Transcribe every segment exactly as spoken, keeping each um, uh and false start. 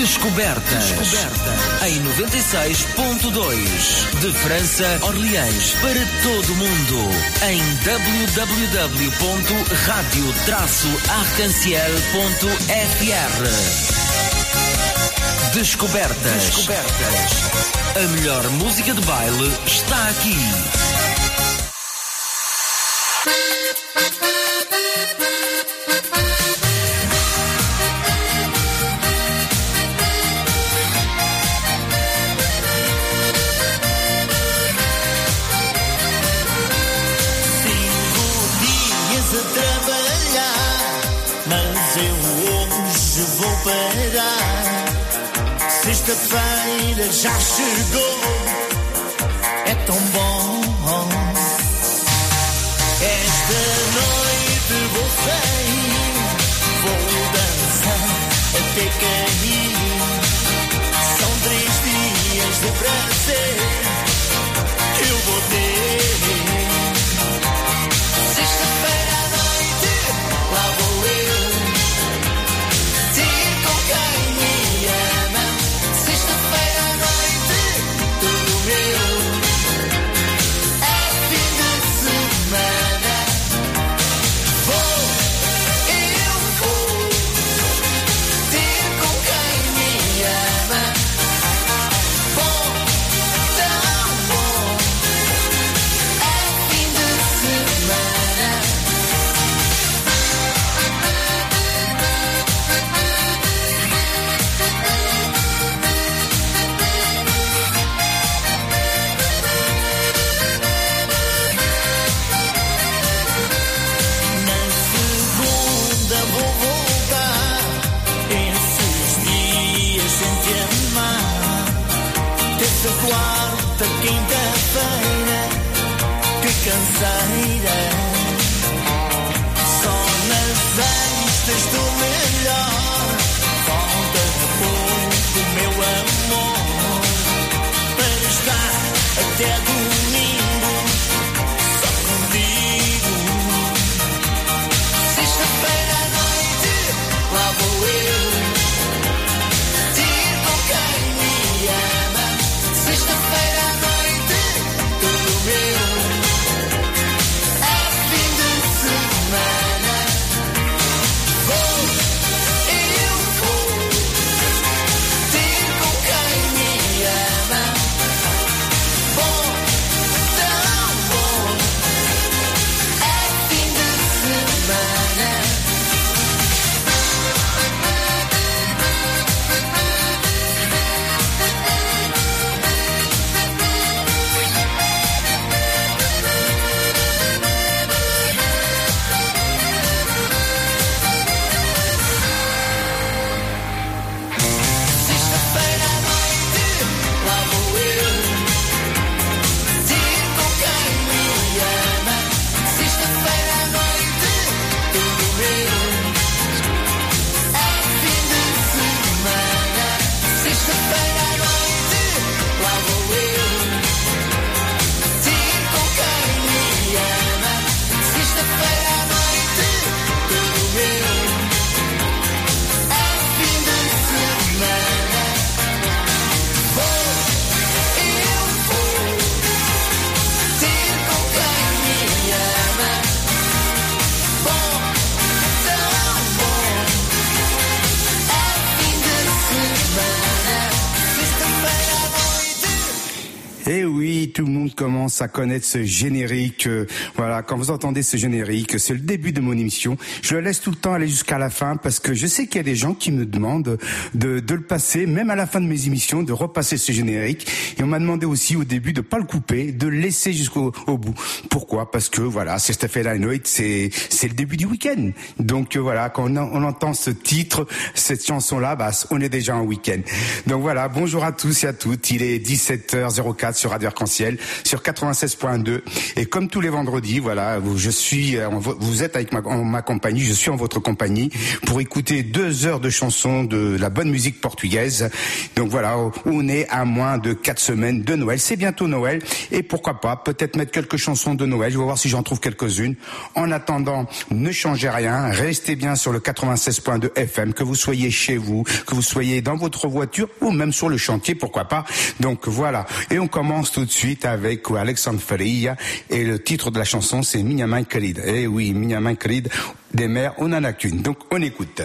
Descobertas. Descoberta. Em noventa e seis ponto dois. De França, Orleans, para todo o mundo. Em w w w ponto radio traço arc-en-ciel ponto f r. Descobertas. Descobertas. A melhor música de baile está aqui. Sexta-feira já chegou, é tão bom. Esta noite vou sair, vou dançar até cair. São três dias de prazer que eu vou ter. Sexta-feira à noite, lá vou eu ter com quem me ama. Sexta-feira à noite, tudo meu. É fim de semana. Vou, eu vou ter com quem me ama. Bom, tão bom. É fim de semana. Na segunda vou voltar, esses dias sem te amar. Terça, quarta, quinta-feira, que canseira. Só na sexta estou melhor. Falta de pouco, meu amor, para estar até domingo só contigo. Sexta-feira à noite, lá vou eu ter com quem me ama. Sexta-feira à noite, tudo meu. É fim de semana. Vou, eu vou ter com quem me ama. Bom, tão bom. É fim de semana. Sexta-feira à noite, lá vou eu ter com quem me ama. Sexta-feira à noite, tudo meu. É fim de semana. Sexta-feira à noite, lá vou eu ter com quem me ama. Sexta-feira à noite, tudo meu. É fim de semana. Vou, eu vou ter com quem me ama. Bom, tão bom. É fim de semana. Sexta-feira à noite. Eh oui, tout le monde commence à connaître ce générique. Euh, Voilà, quand vous entendez ce générique, c'est le début de mon émission. Je le laisse tout le temps aller jusqu'à la fin parce que je sais qu'il y a des gens qui me demandent de, de le passer, même à la fin de mes émissions, de repasser ce générique. Et on m'a demandé aussi au début de pas le couper, de le laisser jusqu'au au bout. Pourquoi? Parce que voilà, Sexta-feira à noite, c'est c'est le début du week-end. Donc euh, voilà, quand on, on entend ce titre, cette chanson-là, bah, on est déjà en week-end. Donc voilà, bonjour à tous et à toutes. Il est dix-sept heures zéro quatre sur Radio Arc-en-Ciel. sur quatre-vingt-seize point deux. Et comme tous les vendredis, voilà, je suis, vous êtes avec ma, ma compagnie, je suis en votre compagnie pour écouter deux heures de chansons de la bonne musique portugaise. Donc voilà, on est à moins de quatre semaines de Noël. C'est bientôt Noël et pourquoi pas peut-être mettre quelques chansons de Noël. Je vais voir si j'en trouve quelques-unes. En attendant, ne changez rien, restez bien sur le quatre-vingt-seize point deux F M, que vous soyez chez vous, que vous soyez dans votre voiture ou même sur le chantier, pourquoi pas. Donc voilà, et on commence tout de suite avec Alexandre Faria et le titre de la chanson c'est Minha Mãe Querida. Eh oui, Minha Mãe Querida, des mères on en a qu'une. Donc on écoute.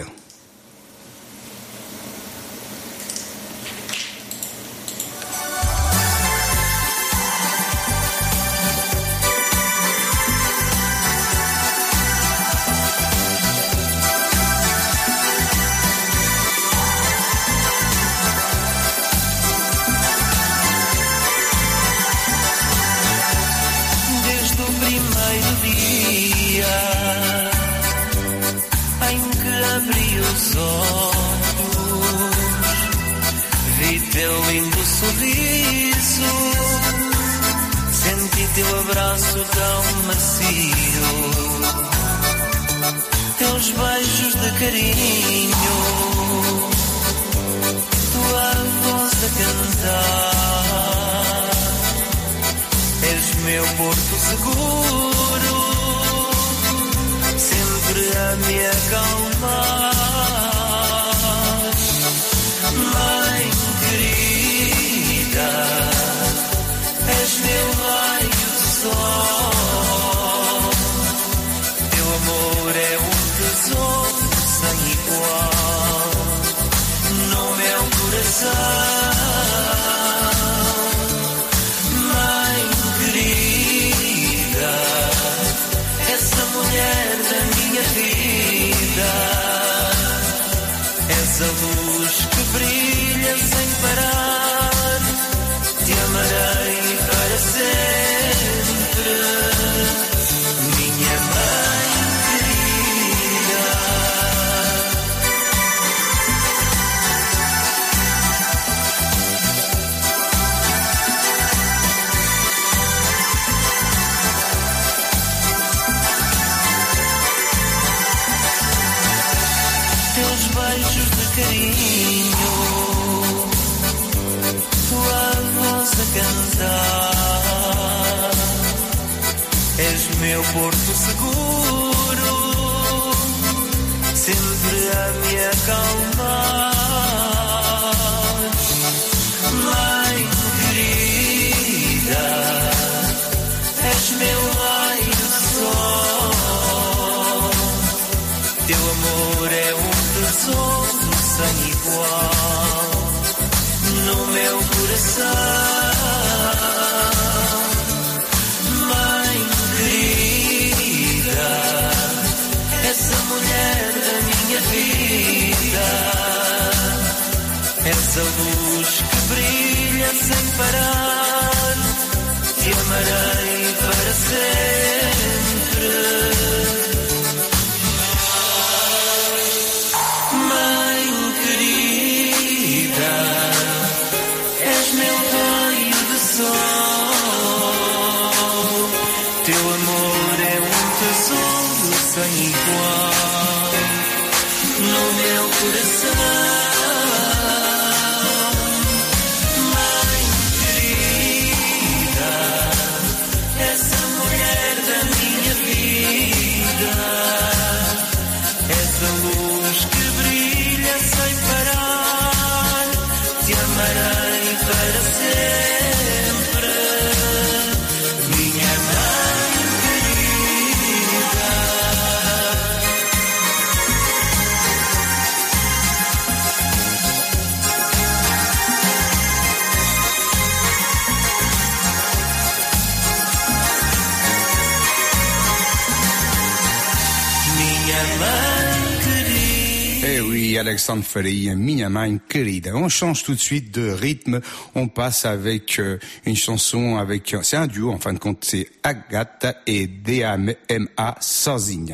Alexandre Faria, Minha Mãe Querida. On change tout de suite de rythme. On passe avec euh, une chanson avec, c'est un duo en fin de compte, c'est Agatha et D A M A Sozinha.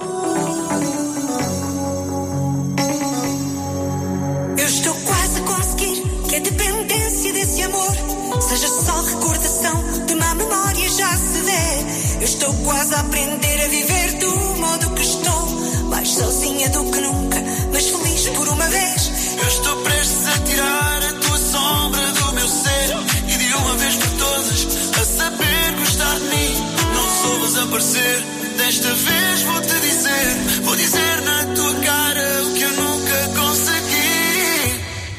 Eu estou quase a conseguir que a dependência desse amor seja só recordação de uma Eu estou quase a aprender a viver do modo que estou. Mais sozinha do que nunca, mas feliz por uma vez. Eu estou prestes a tirar a tua sombra do meu ser. E de uma vez por todas, a saber gostar de mim. Não soubes aparecer, desta vez vou-te dizer. Vou dizer na tua cara o que eu nunca consegui.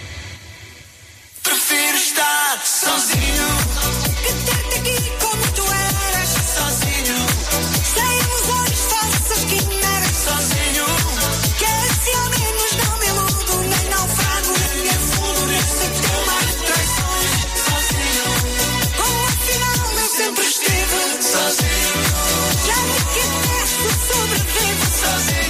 Prefiro estar sozinho Que ter-te aqui como tu eras. sozinho, Sem ilusões falsas quimeras. sozinho, Que assim ao menos não me iludo, nem naufrago, nem me afundo nesse teu mar de traições. sozinho, Como afinal eu sempre estive. sozinho, Já vi que até se sobrevive. sozinho.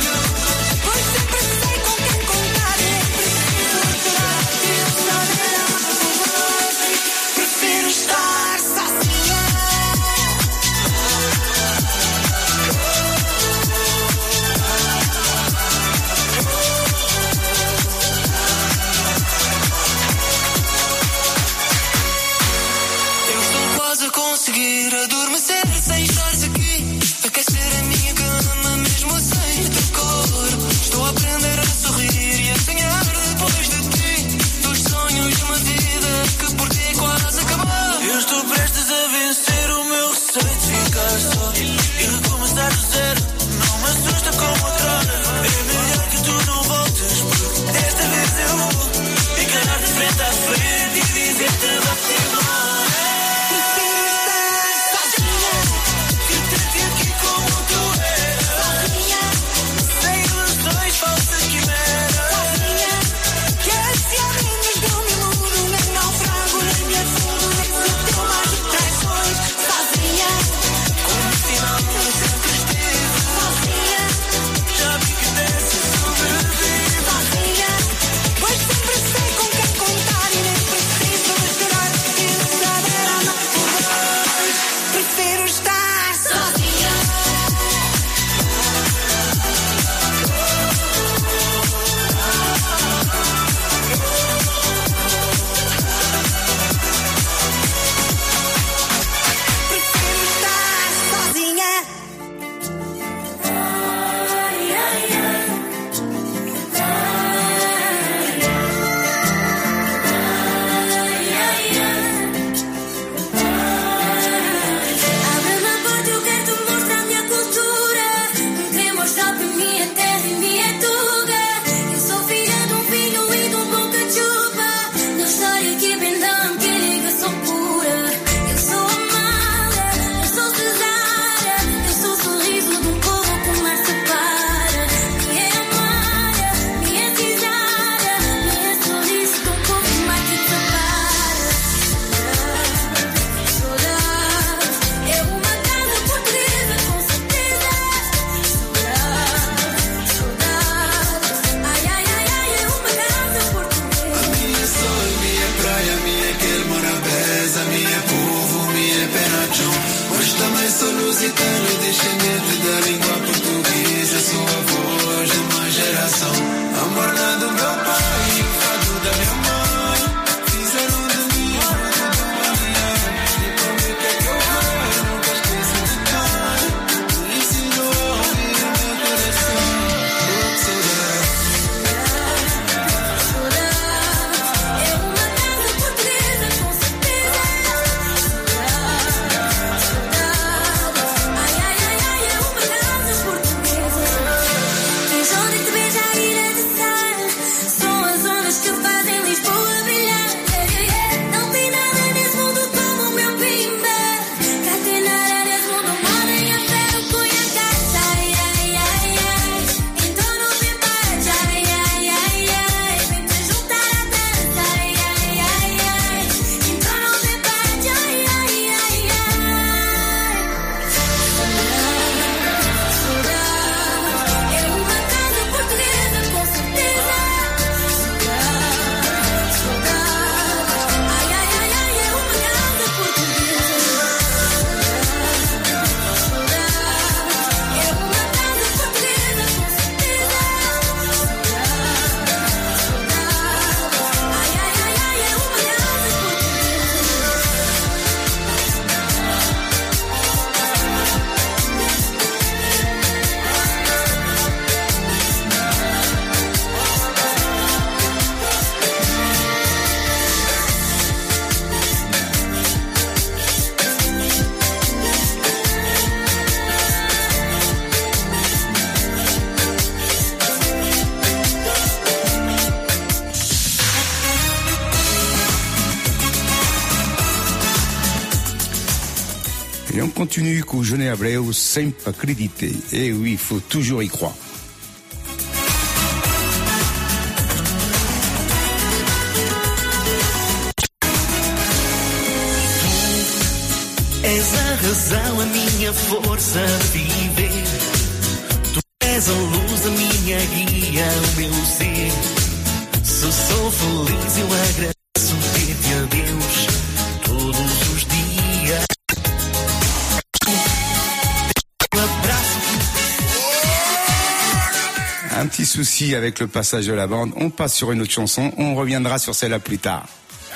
continue com o Johnny Abreu, sempre acrediter. Et oui, il faut toujours y croire. És a razão, a minha força de viver. Tu és a luz, a minha guia, o meu ser. Se sou feliz, eu agradeço ter-te a Deus todos os dias. Um abraço. Un petit souci avec le passage de la bande. On passe sur une autre chanson. On reviendra sur celle-là plus tard.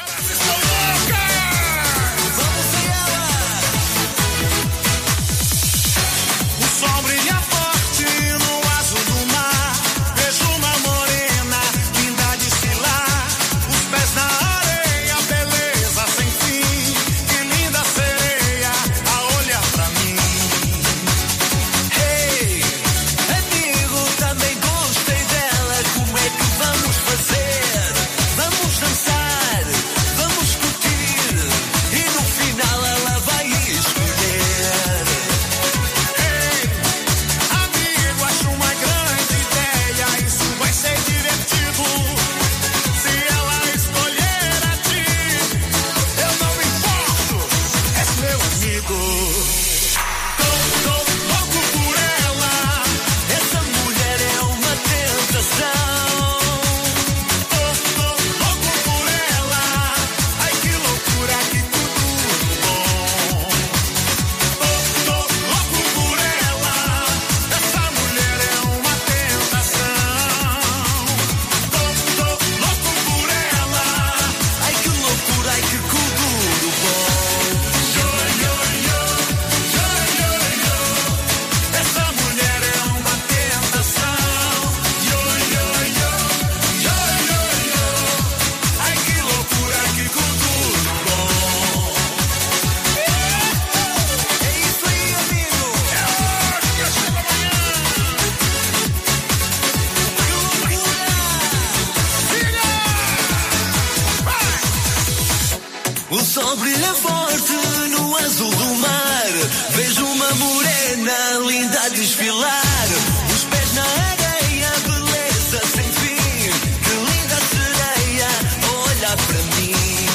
O sol brilha forte no azul do mar. Vejo uma morena linda a desfilar. Os pés na areia, beleza sem fim. Que linda sereia a olhar para mim.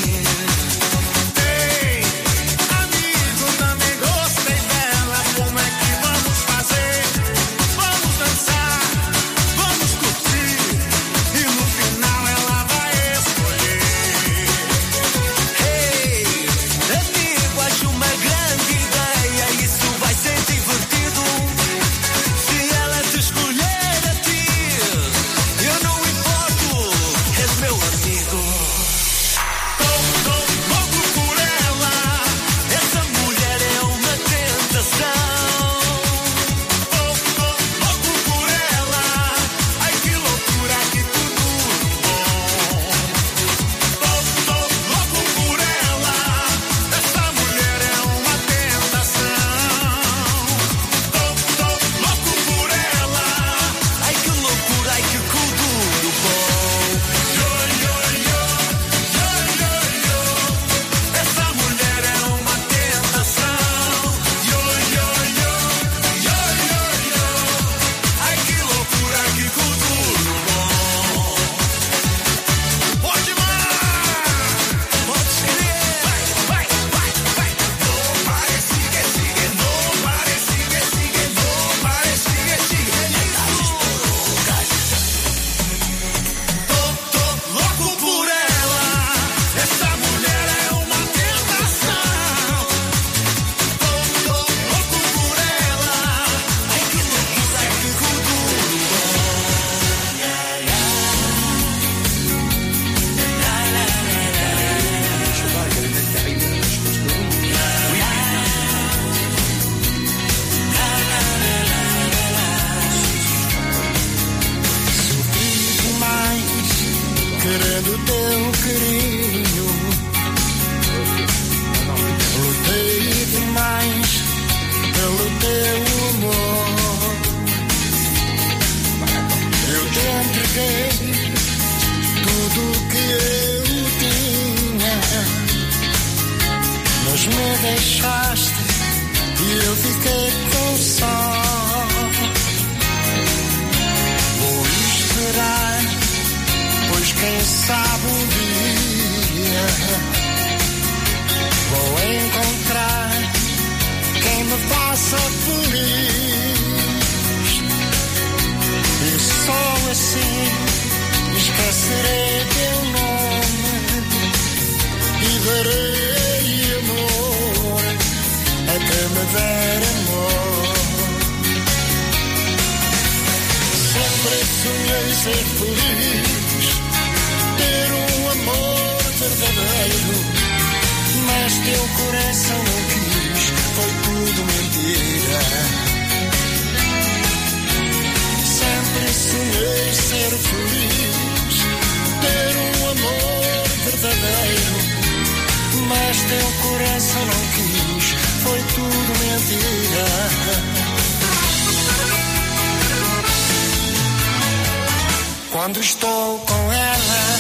Ei, amigo, também gostei dela. Como é que vamos fazer? Vamos dançar, vamos curtir. E no final ela vai escolher. Amigo, acho uma grande ideia. Isso vai ser divertido. Se ela te escolher a ti, eu não importo, és meu amigo. Tô, tô louco por ela. Essa mulher é uma tentação. Tô, tô louco por ela. Ai, que loucura, que tudo bom. Tô, tô louco por ela. Essa mulher é uma tentação. Tô, tô louco por ela. Ai que loucura, ai que cultura bom. Yo, yo, yo, yo, yo, yo. Essa mulher é uma tentação. Yo, yo, yo, yo, yo, yo. Ai, que loucura, que cultura bom. Pode mais, Pode escrever. vai, vai, vai, vai. No pare, sigue, sigue. No pare, sigue, sigue. No pare, sigue, sigue. Tô, tô louco por ela. Essa mulher é uma tentação. Tô, tô louco por ela. Ai que loucura, ai que cultura Mais querendo teu carinho, lutei demais pelo teu amor. Eu te entreguei tudo que eu tinha, mas me deixaste e e eu fiquei tão só. Vou esperar, pois quem sabe um dia vou encontrar quem me faça feliz. E só assim esquecerei teu nome e darei amor a quem me der amor. Sempre sonhei ser feliz, ter um amor verdadeiro, mas teu coração não quis, foi tudo mentira. Sempre sonhei ser feliz, ter um amor verdadeiro, mas teu coração não quis, foi tudo mentira. Quando estou com ela,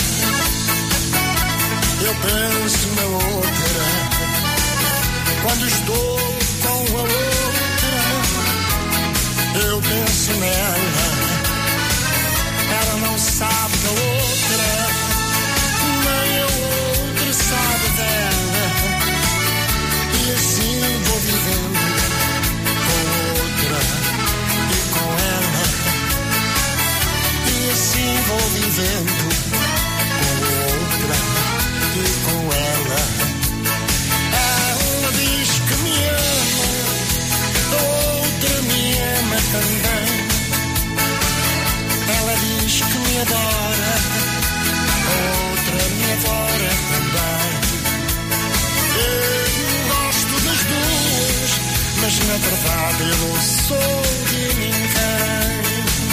eu penso na outra. Quando estou com a outra, eu penso nela. Ela não sabe da outra, nem a outra sabe dela. E assim vou vivendo com a outra e com ela. E assim vou vivendo com a outra e com ela. Ela diz que me ama, a outra me ama também. Ela diz que me adora, a outra me adora também. Eu gosto das duas, mas na verdade eu não sou de ninguém.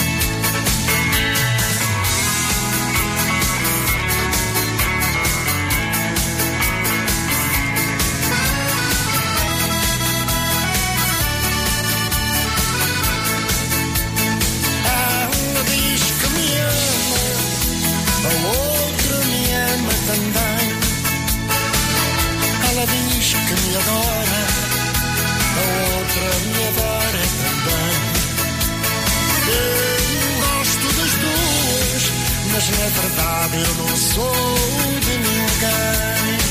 Também. Ela diz que me adora, a outra me adora também. Eu gosto das duas, mas na verdade eu não sou de ninguém.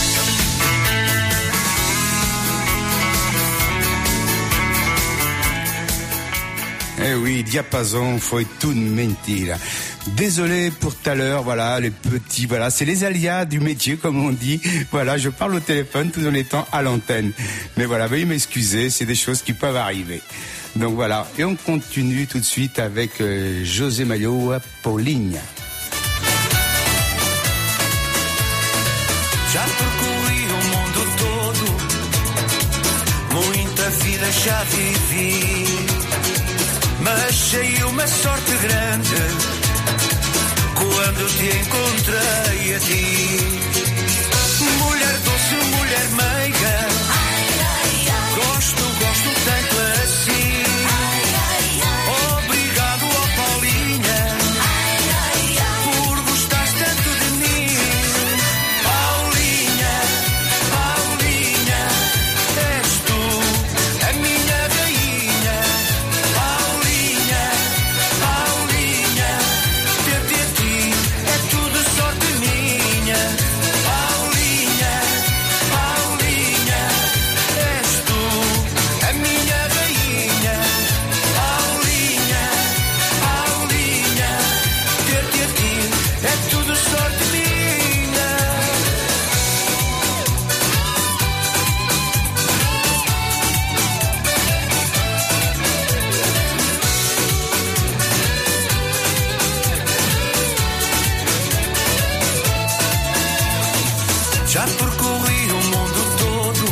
Eh oui, Diapason, foi tudo mentira. Désolé pour tout à l'heure, voilà, les petits, voilà, c'est les aléas du métier, comme on dit. Voilà, je parle au téléphone tout en étant à l'antenne. Mais voilà, veuillez m'excuser, c'est des choses qui peuvent arriver. Donc voilà, et on continue tout de suite avec euh, José Maio, Paulinha. Já percorri o mundo todo, muita vida já vivi, mas sei uma sorte grande quando te encontrei a ti. Mulher doce, mulher meiga, gosto, gosto tanto assim. Obrigado, ó Paulinha, por gostares tanto de mim. Paulinha, Paulinha, és tu a minha rainha. Paulinha, Paulinha, ter-te a ti é tudo sorte minha. Paulinha, Paulinha, és tu a minha rainha. Paulinha, Paulinha, ter-te a ti é tudo sorte minha. Já percorri o mundo todo,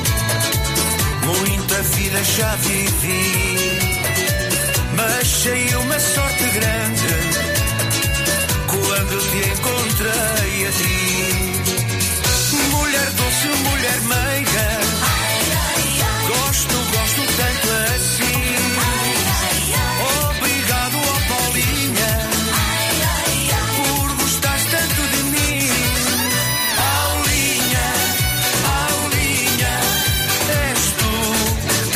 muita vida já vivi, mas sei uma sorte grande quando te encontrei a ti. Mulher doce, mulher meiga, gosto, gosto tanto assim. Obrigado, ó Paulinha, por gostares tanto de mim. Paulinha, Paulinha, és tu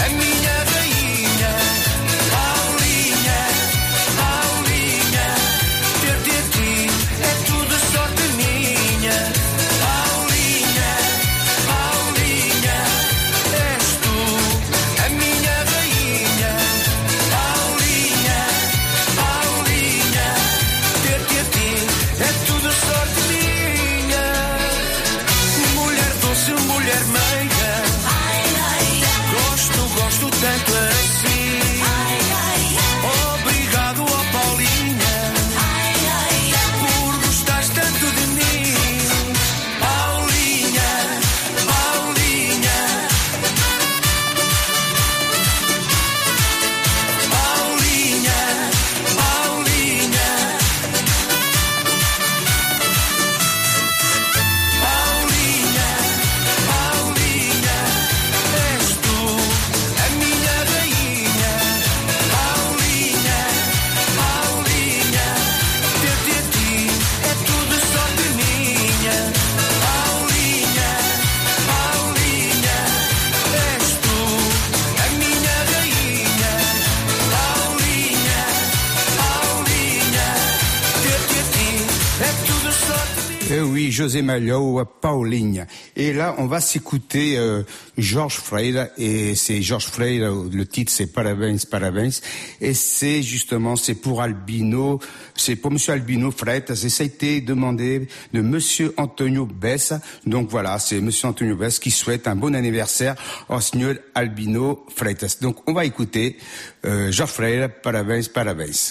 Eh oui, José Malhau, Paulinha. Et là, on va s'écouter euh, Georges Freire, et c'est Georges Freire, le titre c'est Parabéns, Parabéns, et c'est justement, c'est pour Albino, c'est pour Monsieur Albino Freitas, et ça a été demandé de Monsieur Antonio Bessa. Donc voilà, c'est Monsieur Antonio Bessa qui souhaite un bon anniversaire au Senhor Albino Freitas. Donc on va écouter euh, Georges Freire, Parabéns, Parabéns.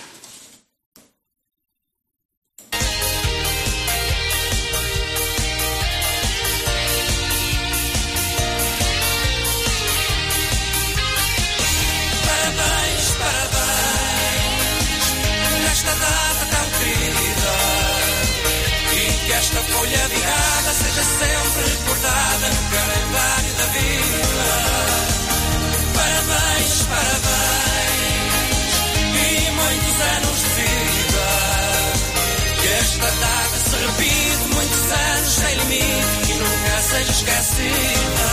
Esta folha virada seja sempre recordada no calendário da vida. Parabéns, parabéns e muitos anos de vida. Que esta data se repita muitos anos sem limite e nunca seja esquecida.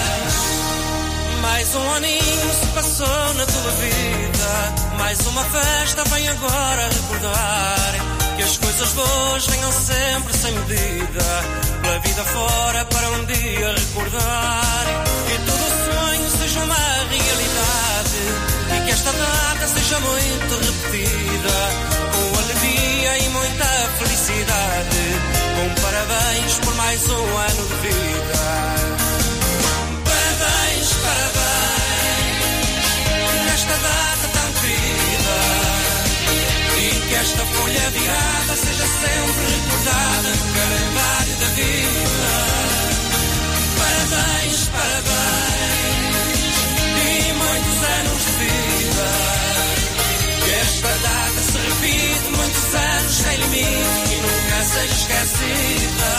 Mais um aninho se passou na tua vida, mais uma festa vem agora recordar. Que as coisas boas venham sempre sem medida, pela vida fora para um dia recordar. Que todo o sonho seja uma realidade e que esta data seja muito repetida, com alegria e muita felicidade, com parabéns por mais um ano de vida. Parabéns, parabéns, nesta data tão querida. Que esta folha virada seja sempre recordada no calendário da vida. Parabéns, parabéns e muitos anos de vida. Que esta data se repita muitos anos sem limite e nunca seja esquecida.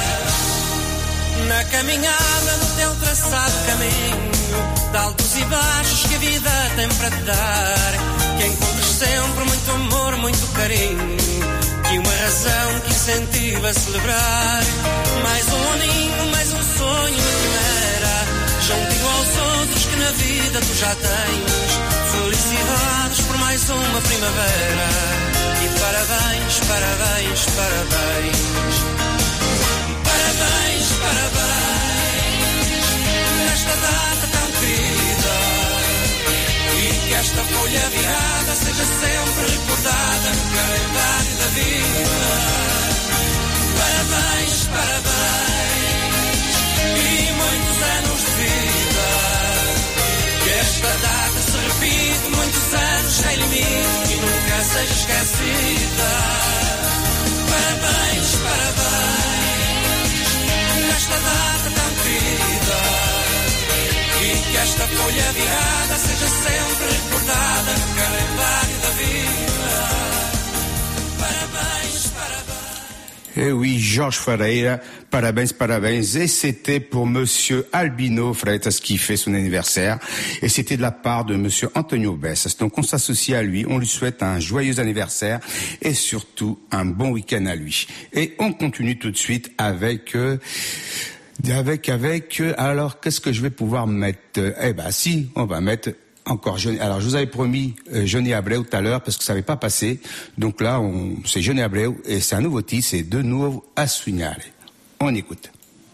Na caminhada do teu traçado caminho, de altos e baixos que a vida tem para te dar, que encontres sempre muito amor, muito carinho e uma razão que incentiva a celebrar. Mais um aninho, mais um sonho na primeira, juntinho aos outros que na vida tu já tens. Felicidades por mais uma primavera e parabéns, parabéns, parabéns. Parabéns, parabéns nesta data tão querida. E que esta folha virada seja sempre recordada no calendário da vida. Parabéns, parabéns e muitos anos de vida. Que esta data se repita muitos anos sem limite e nunca seja esquecida. Parabéns, parabéns nesta data tão querida. E que esta folha virada seja sempre recordada no calendário da vida. Parabéns, parabéns. Eh oui, Georges Ferreira, parabéns, parabéns. Et c'était pour Monsieur Albino Freitas qui fait son anniversaire. Et c'était de la part de Monsieur Antonio Bessas. Donc on s'associe à lui, on lui souhaite un joyeux anniversaire et surtout un bon week-end à lui. Et on continue tout de suite avec... Euh, Avec, avec, alors qu'est-ce que je vais pouvoir mettre? Eh ben si, on va mettre encore Johnny. Alors je vous avais promis euh, Johnny Abreu tout à l'heure parce que ça n'avait pas passé. Donc là, on, c'est Johnny Abreu et c'est un nouveau titre, c'est De Novo a Sonhar. On écoute.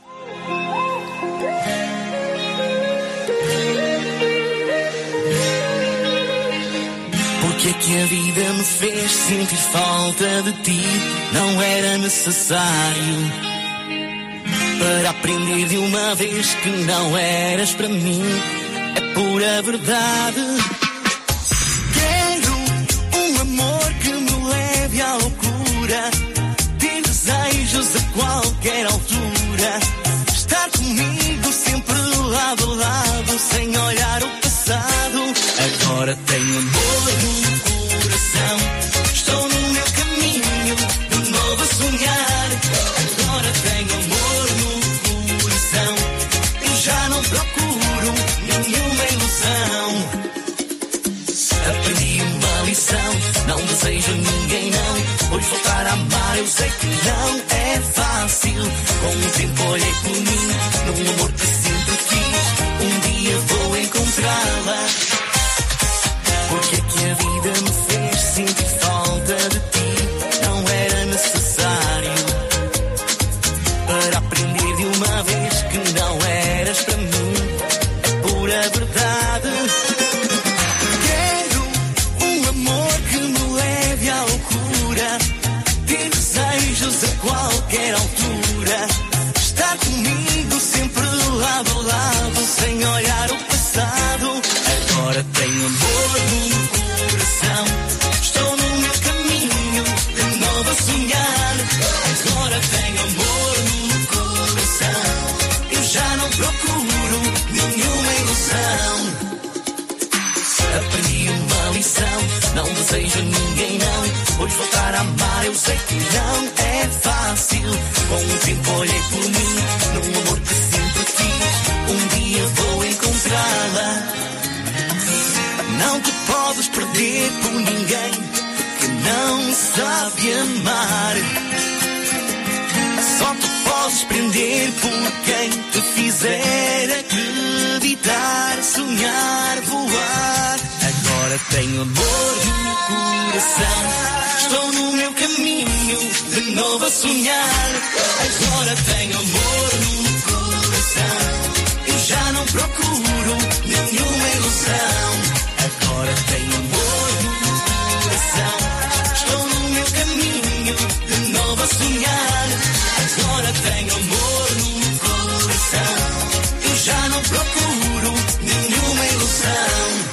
Porque é que a vida me fez sentir falta de ti? Não era necessário para aprender de uma vez que não eras para mim. É pura verdade. Quero um amor que me leve à loucura, de desejos a qualquer altura. Estar comigo sempre lado a lado, sem olhar o passado. Agora tenho amor no coração, estou no meu caminho, de novo a sonhar. Agora tenho amor no coração, eu já não procuro nenhuma ilusão. Aprendi uma lição, não desejo ninguém não, pois voltar a amar eu sei que não é fácil. Com o tempo olhei por mim, num amor que sempre quis, um dia vou encontrá-la. Porque é que a vida me fez sentir falta de ti? Não era necessário qualquer altura. Estar comigo sempre lado a lado, sem olhar o passado. Agora tenho amor no coração, estou no meu caminho, de novo a sonhar. Agora tenho amor no coração, eu já não procuro nenhuma ilusão. Aprendi uma lição, não desejo a ninguém não, pois voltar a amar eu sei que não é fácil. Com o tempo olhei por mim, num amor que sempre quis, um dia vou encontrá-la. Não te podes perder por ninguém que não sabe amar. Só te podes prender por quem te fizer acreditar, sonhar, voar. Agora tenho amor no coração, estou no meu caminho, de novo a sonhar. Agora tenho amor no coração, eu já não procuro nenhuma ilusão. Agora tenho amor no coração, estou no meu caminho, de novo a sonhar. Agora tenho amor no coração, eu já não procuro nenhuma ilusão.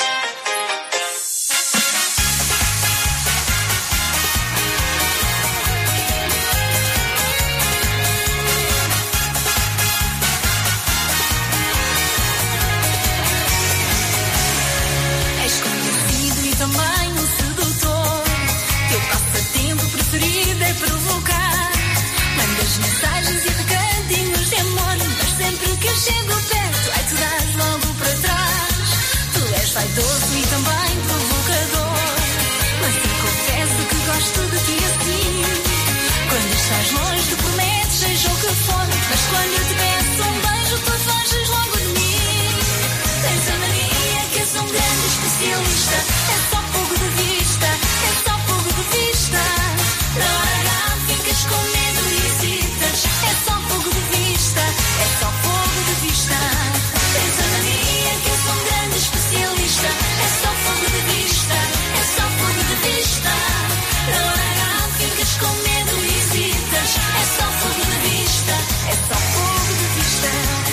Provocar, mandas mensagens e recadinhos de amor, mas sempre que eu chego perto, ai tu dás logo para trás. Tu és vaidoso e também provocador, mas eu confesso que gosto de ti assim. Quando estás longe tu prometes seja o que for, mas quando eu te peço um beijo tu foges logo de mim. Tens a mania que és um grande especialista, é só fogo de vista, é só fogo de vista. Na hora ficas com medo e hesitas, é só fogo de vista, é só fogo de vista. Tens a mania que és um grande especialista, é só fogo de vista, é só fogo de vista. Na hora ficas com medo e hesitas, é só fogo de vista, é só fogo de vista.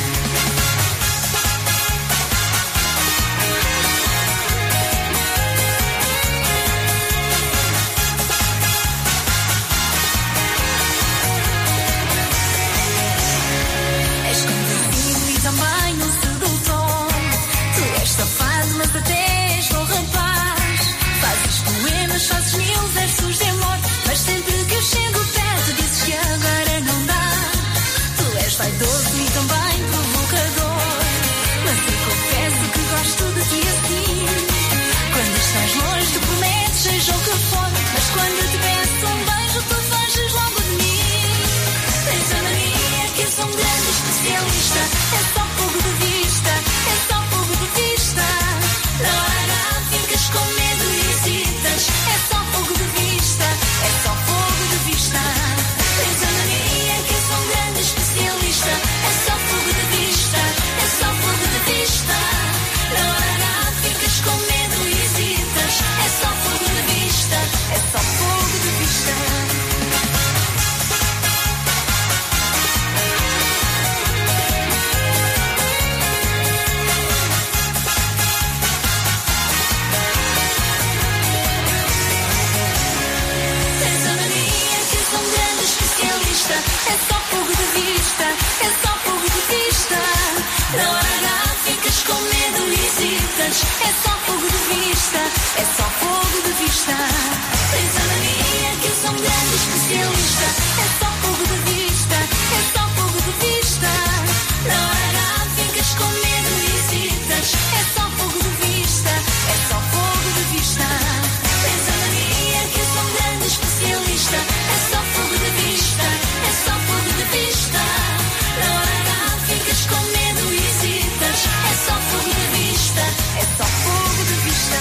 Também um sedutor, tu és safado mas até és bom rapaz. Fazes poemas, fazes mil versos de amor, mas sempre que eu chego perto dizes que agora não dá. Tu és vaidoso e também provocador, mas eu confesso que gosto de ti assim. Quando estás longe tu prometes seja o que for, mas quando te peço um beijo tu foges logo de mim. Tens a mania que és um grande especialista, é só fogo de vista, é só fogo de vista. Na hora ficas com medo e hesitas, é só fogo de vista, é só fogo de vista. Tens a mania que és um grande especialista, é só fogo de vista, é só fogo de vista. Na hora ficas com medo e hesitas, é só fogo de vista, é só fogo de vista. É só fogo de vista, é só fogo de vista. Na hora ficas com medo e hesitas, é só fogo de vista, é só fogo de vista. Tens a mania que eu sou um grande especialista, é só fogo de vista, é só fogo de vista. Na hora ficas com medo e hesitas, é só fogo de vista, é só fogo de vista. Tens a mania que eu sou um grande especialista, é só fogo de vista, é só fogo de vista. Na hora ficas com medo e hesitas, é só fogo de vista, é só fogo de vista.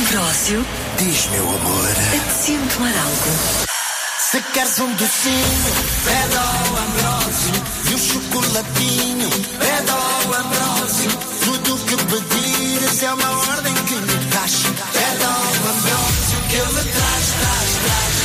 Ambrósio. Diz, meu amor. Apetecia-me tomar algo. Se queres um docinho, pede ao Ambrósio. E um chocolatinho, pede ao Ambrósio. Tudo o que pedires é uma ordem que me dás. Pede ao Ambrósio que ele traz, traz, traz.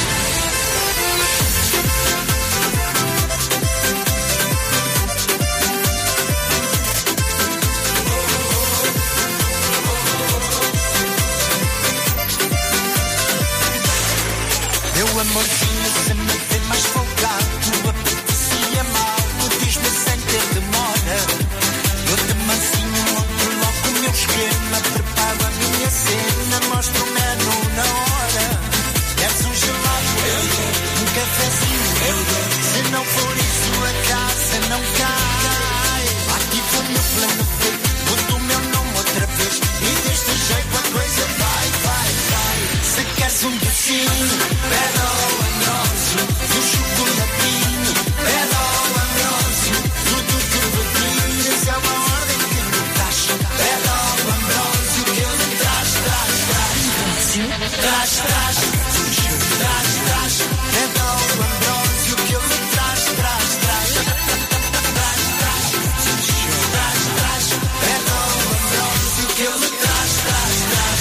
Meu amorzinho, se me vê mais folgado, apetecia mal, diz-me sem ter demora. Eu de mansinho monto logo o meu esquema, preparo a minha cena, mostro o menu na hora. Queres um gelado? Eu dou. Um cafezinho? Eu dou. Se não for isso, a casa não cai. Ativa o meu plano B, boto o meu nome outra vez, e deste jeito a coisa vai, vai, vai. Se queres um docinho, pede ao Ambrósio. E um chocolatinho, pede ao Ambrósio. Tudo que pedires é uma ordem que me dás. Pede ao Ambrósio que ele traz, traz, traz. Traz, traz, traz, traz. Pede ao Ambrósio que ele traz, traz, traz. Traz, traz, traz, traz. Pede ao Ambrósio que ele traz, traz, traz.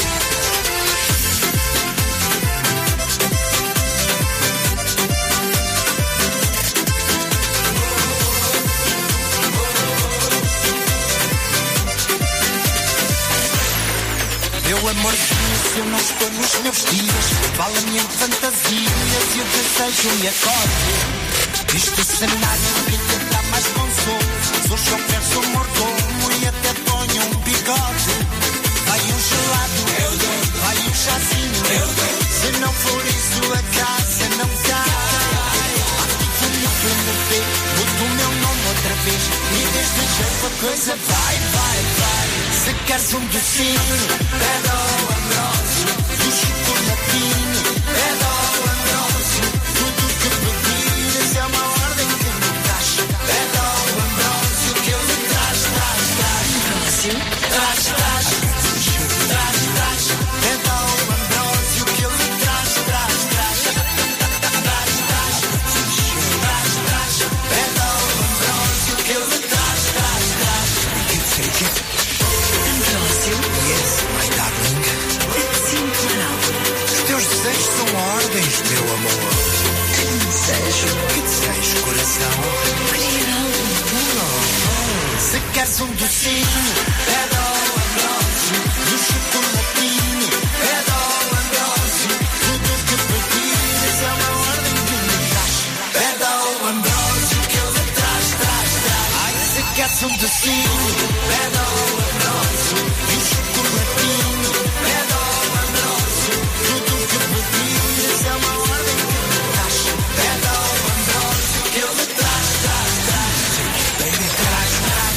Meu amorzinho, se eu não estou nos meus dias, fala-me em fantasias e o desejo me acorde. Este cenário que lhe dá mais consolo, sou chofer, sou mordomo e até ponho um bigode. Vai um gelado, eu dou. Vai um chazinho, eu dou. Se não for isso, a casa não cai. Ativo o meu plano B, boto o meu nome outra vez, e deste jeito a coisa vai, vai, vai. Se queres um docinho, pede ao Ambrósio. E um chocolatinho, pede ao Ambrósio. Tudo o que pedires é uma ordem que me dás. Pede ao Ambrósio que ele traz, traz, traz. Ambrósio. Traz, traz, traz, traz. Pede ao Ambrósio que ele traz, traz, traz. Traz, traz, traz, traz. Pede ao Ambrósio que ele traz, traz, traz. Take it. Ambrósio. Yes, my darling. Apetecia-me tomar algo. Os teus desejos são ordens, meu amor. Que desejo. Que desejo, coração? Queria algo. Se queres um docinho, pede ao Ambrósio. E um chocolatinho, pede ao Ambrósio. Tudo o que pedires é uma ordem que me dás. Pede ao Ambrósio que ele traz, traz, traz. Ai, se queres um docinho, pede ao Ambrósio. E um chocolatinho, pede ao Ambrósio. Tudo o que pedires é uma ordem que me dás. Pede ao Ambrósio que ele traz, traz, traz. Baby, traz, traz.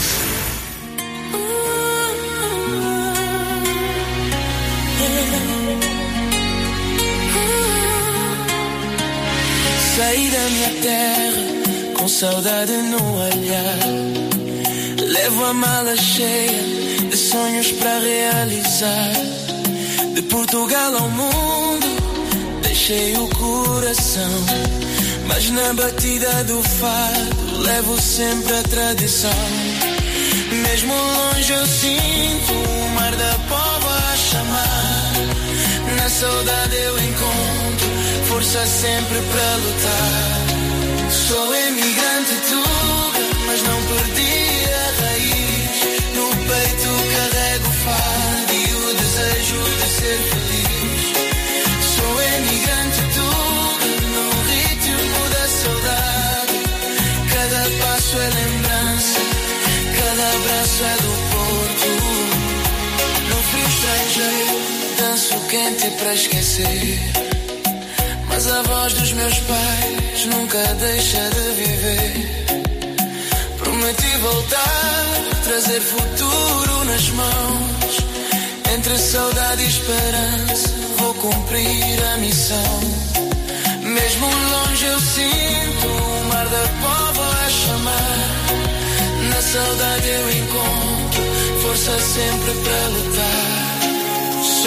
Saí da minha terra com saudade no olhar. Levo a mala cheia de sonhos para realizar. De Portugal ao mundo deixei o coração, mas na batida do fado levo sempre a tradição. Mesmo longe eu sinto o mar da pova a chamar. Na saudade eu encontro força sempre para lutar. Sou imigrante tuga, mas não perdi a raiz. No peito carrego o fado e o desejo de ser feliz. Sou imigrante tuga, no ritmo da saudade. Cada passo é lembrança, cada abraço é do Porto. No frio estrangeiro danço quente para esquecer, mas a voz dos meus pais nunca deixa de viver. Prometi voltar, trazer futuro nas mãos. Entre saudade e esperança vou cumprir a missão. Mesmo longe eu sinto o mar da pova a chamar. Na saudade eu encontro força sempre para lutar. Sou em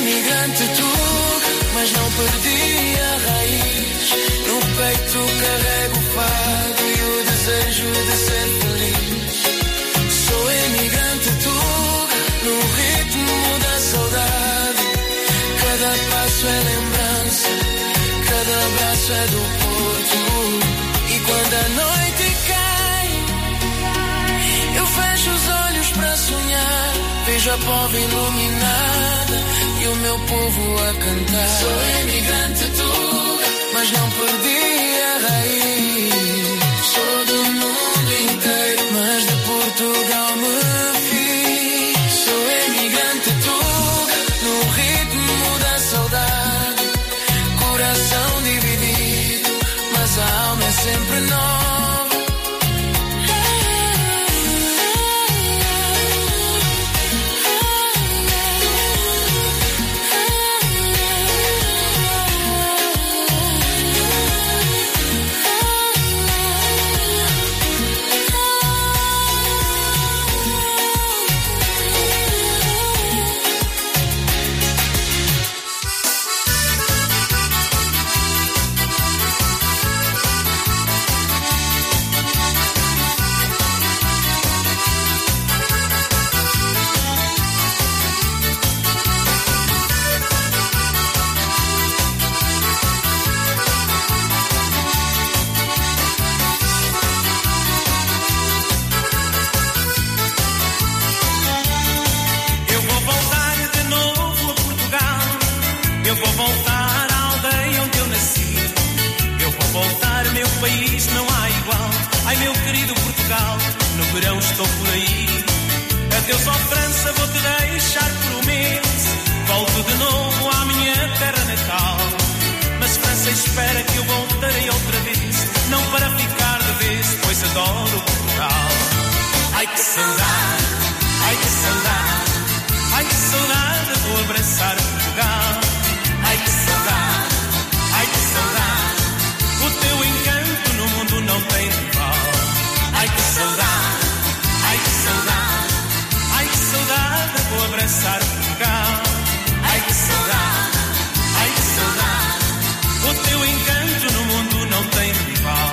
imigrante tu, mas não perdi a raiz. No peito carrego o fado e o desejo de ser feliz. Sou imigrante tu, no ritmo da saudade. Cada passo é lembrança, cada abraço é do Porto. E quando a noite cai, eu fecho os olhos para sonhar. Vejo a povo iluminada e o meu povo a cantar. Sou imigrante tu, mas não perdi a raiz. Sou do mundo inteiro, mas de Portugal me fiz. Sou imigrante tu, no ritmo da saudade. Coração dividido, mas a alma é sempre nova. Estou por aí, adeus ó França, vou-te deixar por um mês. Volto de novo à minha terra natal. Mas França espera que eu voltarei outra vez, não para ficar de vez, pois adoro Portugal. Ai que saudade, ai que saudade, ai que saudade, vou abraçar Portugal. Ai que saudade, ai que saudade, o teu encanto no mundo não tem rival. Ai que saudade, ai que saudade, ai que saudade, vou abraçar Portugal. Ai que saudade, ai que saudade, o teu encanto no mundo não tem rival.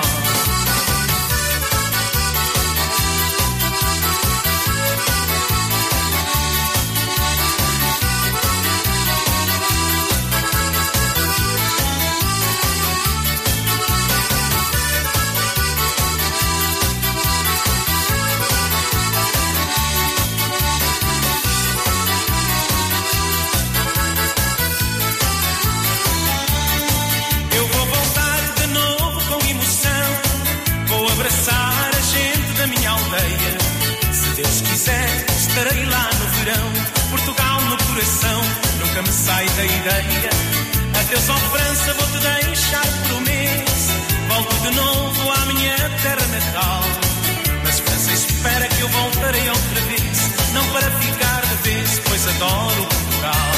Estarei lá no verão, Portugal no coração, nunca me sai da ideia. Adeus ó França, vou-te deixar por um mês. Volto de novo à minha terra natal. Mas França espera que eu voltarei outra vez, não para ficar de vez, pois adoro Portugal.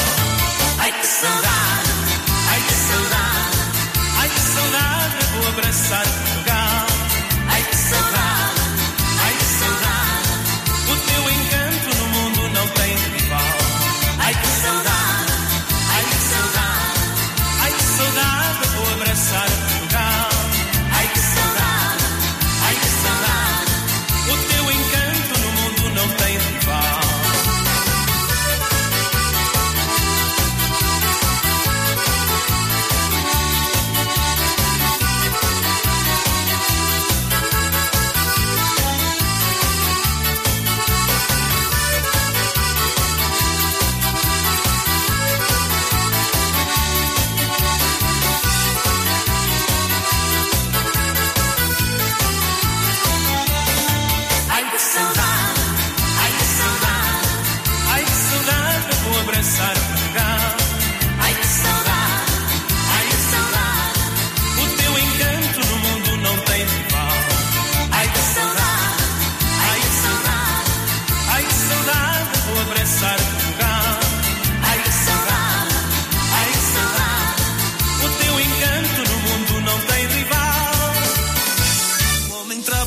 Ai que saudade, ai que saudade, ai que saudade, vou abraçar Portugal. Ai que saudade, ai que saudade, o teu encanto no mundo não tem rival. Ai que saudade, ai que saudade, ai que saudade, vou abraçar Portugal. Ai que saudade, ai que saudade, o teu encanto no mundo não tem rival.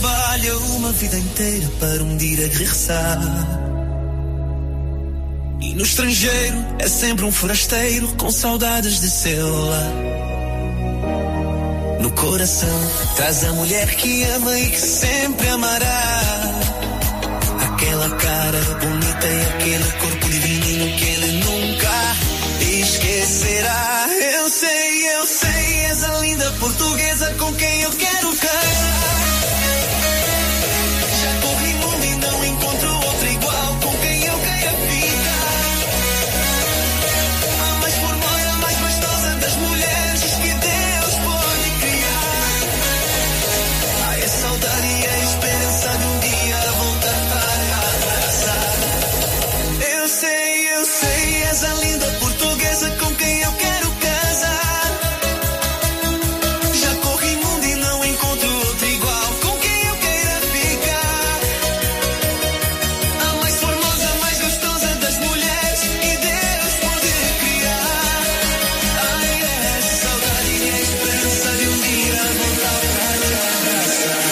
vida inteira para um dia regressar. E E no estrangeiro é sempre um forasteiro com saudades de celular. No coração traz a mulher que ama e que sempre amará. Aquela cara bonita e aquele corpo divino que ele nunca esquecerá. Eu sei, eu sei, essa linda portuguesa com quem eu quero casar. Já corri mundo e não encontro outra igual com quem eu quero ficar. A mais formosa, a mais gostosa das mulheres que Deus pode criar. Ai, a saudade e a esperança de um dia voltar para abraçar. Eu sei, eu sei, essa linda portuguesa com quem eu quero casar. Já corri mundo e não encontro outro igual com quem eu queira ficar. A mais formosa, a mais gostosa das mulheres que Deus pode criar. Ai, é a saudade e a esperança de um dia voltar para te abraçar.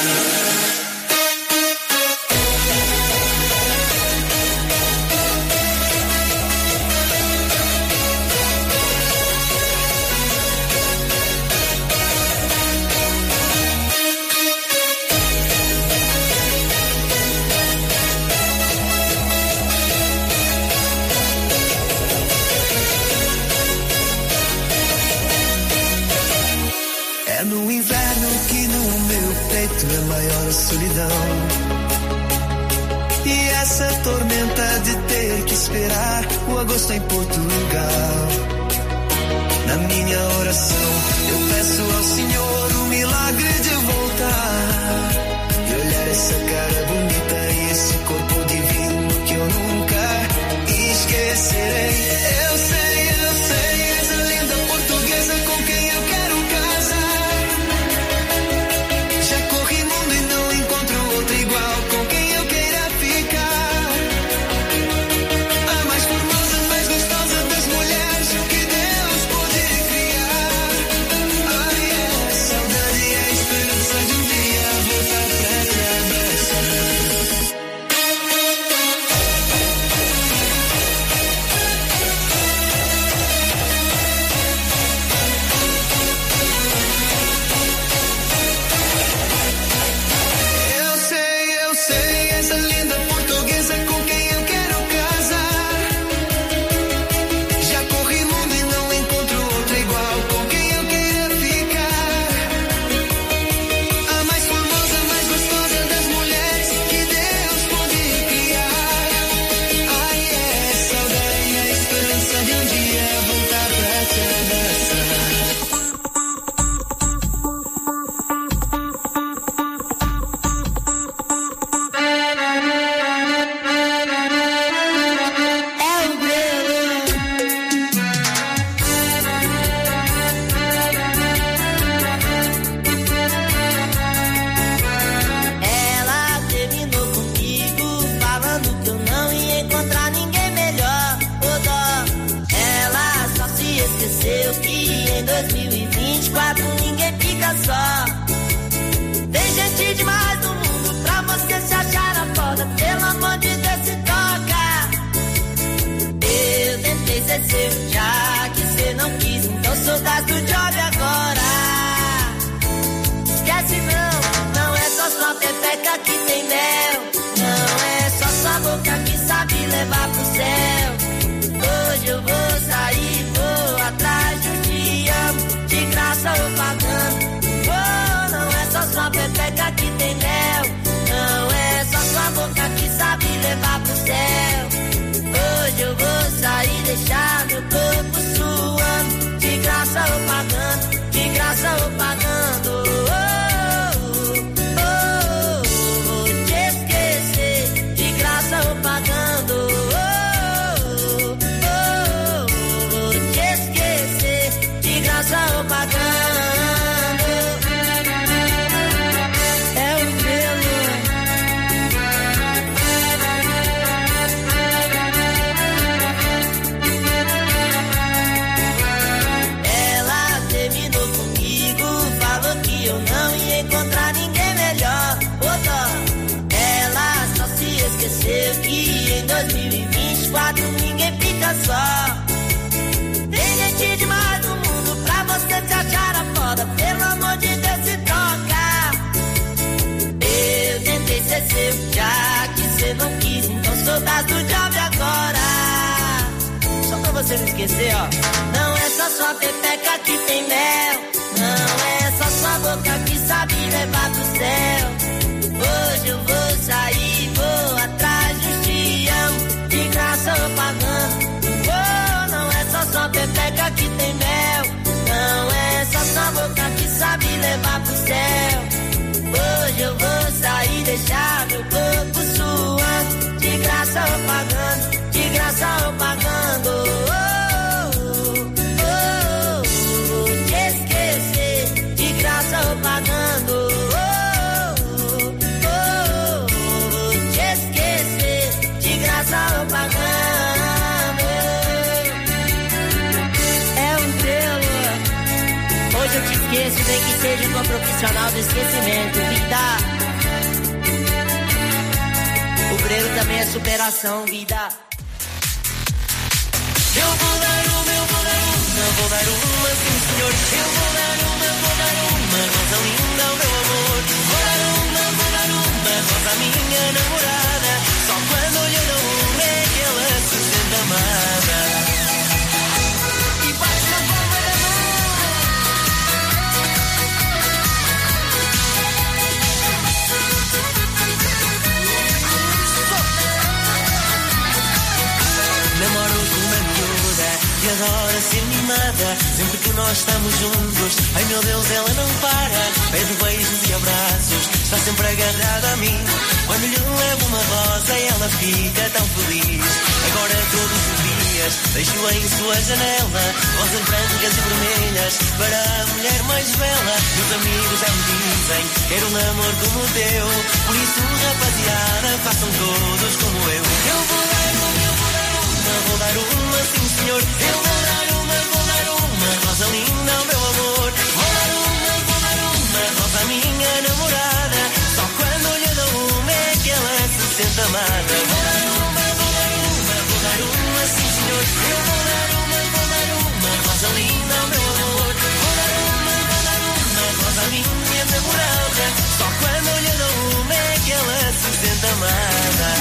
É no inverno que no meu peito é maior a solidão. E essa tormenta de ter que esperar o agosto em Portugal. Na minha oração eu peço ao Senhor o milagre de voltar e olhar essa cara bonita e esse corpo divino que eu nunca esquecerei. Eu sei, eu sei, essa linda portuguesa com quem eu quero casar. Já corri mundo e não encontro outra igual com quem eu queira ficar. A mais formosa, a mais gostosa das mulheres que Deus pode criar. Ai, é a saudade e a esperança de um dia voltar pra te abraçar. Eu sei, eu sei, essa linda portuguesa com quem eu quero casar. Já corri mundo e não encontro outra igual com quem eu queira ficar. A mais formosa, a mais gostosa das mulheres que Deus pode criar. Ai, é a saudade e a esperança de um dia voltar pra te abraçar. Ela terminou comigo, falando que eu não ia encontrar ninguém melhor. Ô dó, ela só se esqueceu que em dois mil e vinte e quatro ninguém fica só. Tem gente demais no mundo pra você se achar a foda. Pelo amor de Deus, se toca. Eu tentei ser seu, já que você não quis, então sou das do job agora. Esquece não, não é só sua pepeca que tem mel. Não é só sua boca que sabe levar pro céu. Hoje eu vou sair, vou atrás de um te amo, de graça ou pagando. Oh, não é só sua pepeca que tem mel. Não é só sua boca que sabe levar pro céu. Hoje eu vou sair, deixar meu corpo saudade do job agora. Só pra você não esquecer, ó. Não é só sua pepeca que tem mel. Não é só sua boca que sabe levar pro céu. Hoje eu vou sair, vou atrás do te amo. De graça eu pagando. Oh, não é só sua pepeca que tem mel. Não é só sua boca que sabe levar pro céu. Hoje eu vou sair, deixar meu corpo suando. De graça eu pagando, de graça eu pagando. Oh, oh, oh, oh, te esquecer, de graça eu pagando. Oh, oh, oh, oh, te esquecer, de graça eu pagando. É um grelo. Hoje eu te esqueço, nem que seja com a profissional do esquecimento, vida. O grego também é superação, vida. Eu vou dar uma, eu vou dar uma, vou dar uma, sim senhor. Eu vou dar uma, vou dar uma, rosa linda, meu amor. Vou dar uma, vou dar uma, rosa minha namorada. Só quando eu dou uma é que ela se sente amada. E bate na palma da mão. Namoro com uma miúda e adora ser mimada. Sempre que nós estamos juntos, ai meu Deus, ela não para. Pede beijos e abraços, está sempre agarrada a mim. Quando lhe levo uma rosa, ela fica tão feliz. Agora todos os dias, deixo-a em sua janela. Rosas brancas e vermelhas, para a mulher mais bela. Meus amigos já me dizem, quero um amor como o teu. Por isso, rapaziada, façam todos como eu. Eu vou dar uma, eu vou dar uma, vou dar uma, sim senhor. Eu vou dar uma, vou dar uma, rosa linda, meu amor. Vou dar uma, vou dar uma, rosa minha namorada. Só quando lhe dou uma é que ela se sente amada. Vou dar uma, vou dar uma, vou dar uma, sim senhor. Eu vou dar uma, vou dar uma, rosa linda, meu amor. Vou dar uma, vou dar uma, rosa minha namorada. Só quando lhe dou uma é que ela se sente amada.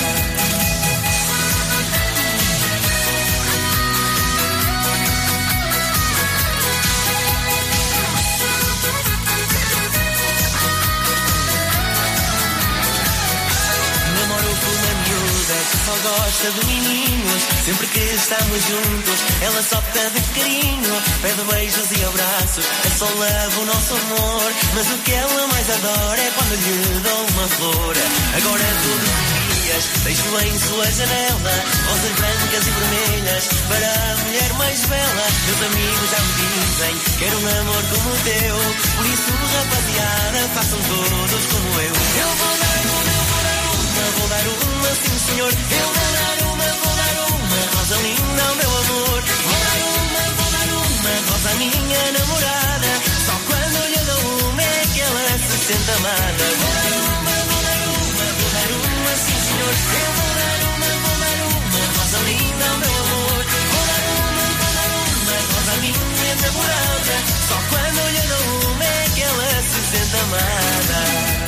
Que só gosta de meninos. Sempre que estamos juntos, ela só pede carinho, pede beijos e abraços. Eu só levo o nosso amor, mas o que ela mais adora é quando lhe dou uma flor. Agora todos os dias, deixo-a em sua janela. Rosas brancas e vermelhas, para a mulher mais bela. Meus amigos já me dizem, quero um amor como o teu. Por isso, rapaziada, façam todos como eu. Eu vou dar uma, eu vou dar uma, vou dar uma, sim senhor. Eu vou dar uma, vou dar uma, rosa linda, meu amor. Vou dar uma, vou dar uma, rosa minha namorada. Só quando lhe dou uma é que ela se sente amada. Vou dar uma, vou dar uma, vou dar uma, sim senhor. Eu vou dar uma, vou dar uma, rosa linda, meu amor. Vou dar uma, vou dar uma, rosa minha namorada. Só quando lhe dou uma é que ela se sente amada.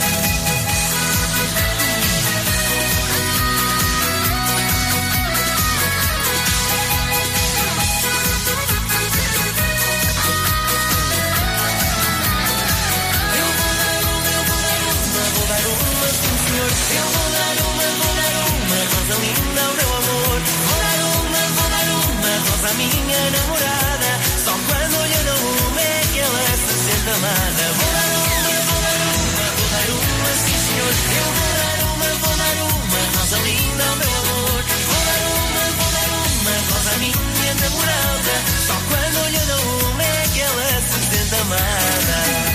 Eu vou dar uma, vou dar uma, rosa linda, meu amor. Vou dar uma, vou dar uma, rosa minha namorada. Só quando lhe dou uma é que ela se sente amada. Vou dar uma, vou dar uma, vou dar uma, sim senhor. Eu vou dar uma, vou dar uma, rosa linda, meu amor. Vou dar uma, vou dar uma, rosa minha namorada. Só quando lhe dou uma é que ela se sente amada.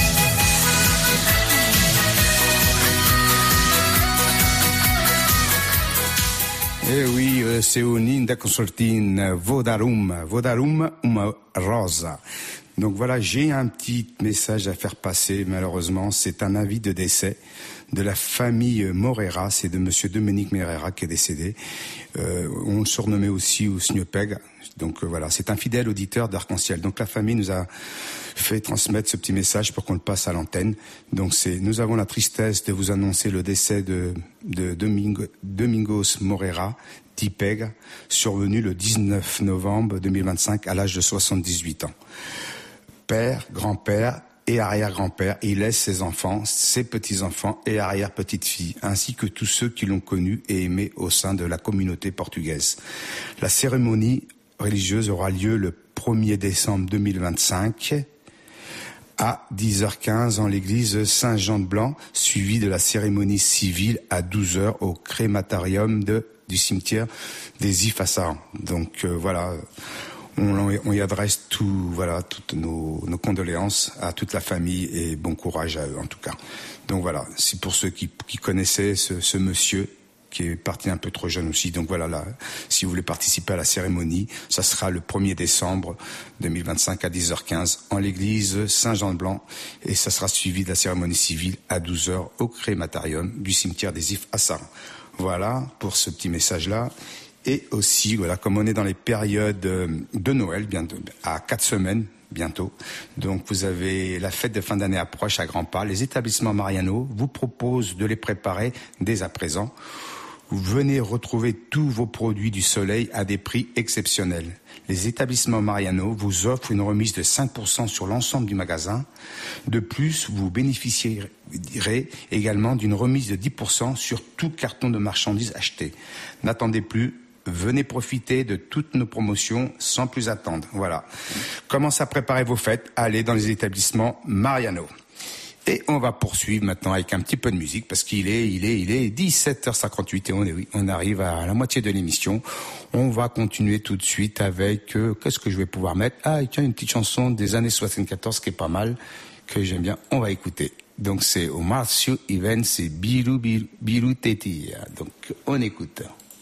Eh oui, euh, c'est au Ninda Consortine, vou dar uma, vou dar uma, uma rosa. Donc voilà, j'ai un petit message à faire passer, malheureusement, c'est un avis de décès. de la famille Morera, c'est de monsieur Dominique Morera qui est décédé. Euh, on le surnommait aussi au Sniopeg. Donc euh, voilà, c'est un fidèle auditeur d'Arc-en-Ciel. Donc la famille nous a fait transmettre ce petit message pour qu'on le passe à l'antenne. Donc c'est, nous avons la tristesse de vous annoncer le décès de, de Domingo, Domingos Morera, dit Peg, survenu le dix-neuf novembre deux mille vingt-cinq à l'âge de soixante-dix-huit ans. Père, grand-père et arrière-grand-père, il laisse ses enfants, ses petits-enfants et arrière-petites-filles, ainsi que tous ceux qui l'ont connu et aimé au sein de la communauté portugaise. La cérémonie religieuse aura lieu le premier décembre deux mille vingt-cinq à dix heures quinze en l'église Saint-Jean-de-Blanc, suivie de la cérémonie civile à douze heures au crématorium de, du cimetière des Ifassaran. Donc euh, voilà, on, on y adresse tout, voilà, toutes nos, nos condoléances à toute la famille et bon courage à eux en tout cas. Donc voilà, c'est pour ceux qui, qui connaissaient ce, ce monsieur qui est parti un peu trop jeune aussi. Donc voilà, là, si vous voulez participer à la cérémonie, ça sera le premier décembre deux mille vingt-cinq à dix heures quinze en l'église Saint-Jean-de-Blanc et ça sera suivi de la cérémonie civile à douze heures au crématorium du cimetière des Ifs à Saran. Voilà pour ce petit message-là. Et aussi, voilà, comme on est dans les périodes de Noël, bientôt, à quatre semaines, bientôt. Donc, vous avez la fête de fin d'année approche à grands pas. Les établissements Mariano vous proposent de les préparer dès à présent. Vous venez retrouver tous vos produits du soleil à des prix exceptionnels. Les établissements Mariano vous offrent une remise de cinq pour cent sur l'ensemble du magasin. De plus, vous bénéficierez également d'une remise de dix pour cent sur tout carton de marchandises acheté. N'attendez plus, venez profiter de toutes nos promotions sans plus attendre. Voilà. Commencez à préparer vos fêtes, allez dans les établissements Mariano. Et on va poursuivre maintenant avec un petit peu de musique parce qu'il est, il est, il est dix-sept heures cinquante-huit et on est, oui, on arrive à la moitié de l'émission. On va continuer tout de suite avec, euh, qu'est-ce que je vais pouvoir mettre? Ah, tiens, une petite chanson des années soixante-quatorze qui est pas mal, que j'aime bien. On va écouter. Donc c'est au Marcio Evans, c'est Biru Biru, Biru Tetia. Donc on écoute.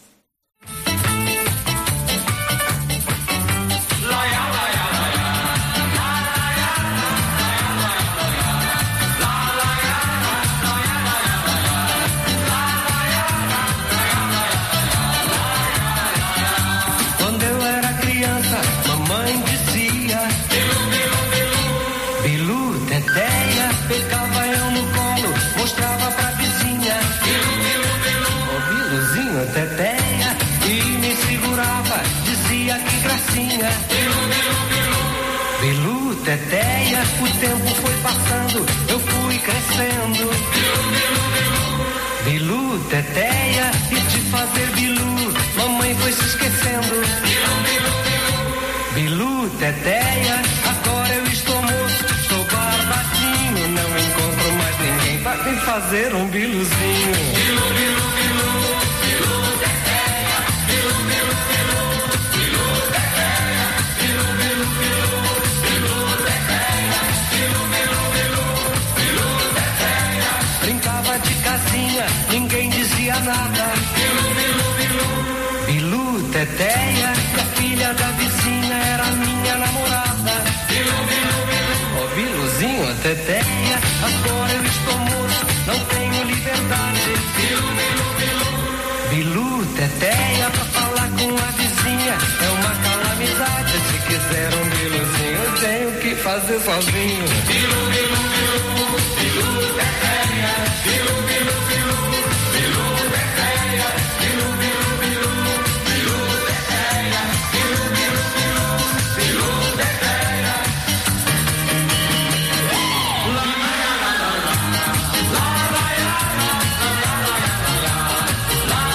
Pegava eu no colo, mostrava pra vizinha. Ô Biluzinho, teteia, e me segurava, dizia que gracinha. Bilu, teteia, o tempo foi passando, eu fui crescendo. Bilu, teteia, e de fazer bilu, mamãe foi se esquecendo. Bilu, teteia, agora eu estou moço, estou barbadinho, não encontro mais ninguém pra me fazer um biluzinho. Bilu, bilu, bilu, bilu, teteia, bilu, bilu, bilu, bilu, teteia, bilu, bilu, bilu, bilu, teteia, bilu, bilu, bilu, bilu, teteia. Brincava de casinha, ninguém dizia nada. Bilu, bilu, bilu, bilu, teteia, e a filha da vizinha era minha namorada. Bilu, bilu, bilu, ô Biluzinho, teteia, agora eu estou moço, não tenho liberdade. Bilu, bilu, bilu, bilu, teteia, pra falar com a vizinha é uma calamidade. Se quiser um biluzinho, eu tenho que fazer sozinho. Bilu, bilu, bilu, bilu, teteia, bilu, bilu, bilu, bilu, teteia, bilu, bilu, bilu, bilu, teteia, bilu, bilu, bilu, bilu, teteia. La la la la la, la la la la, la la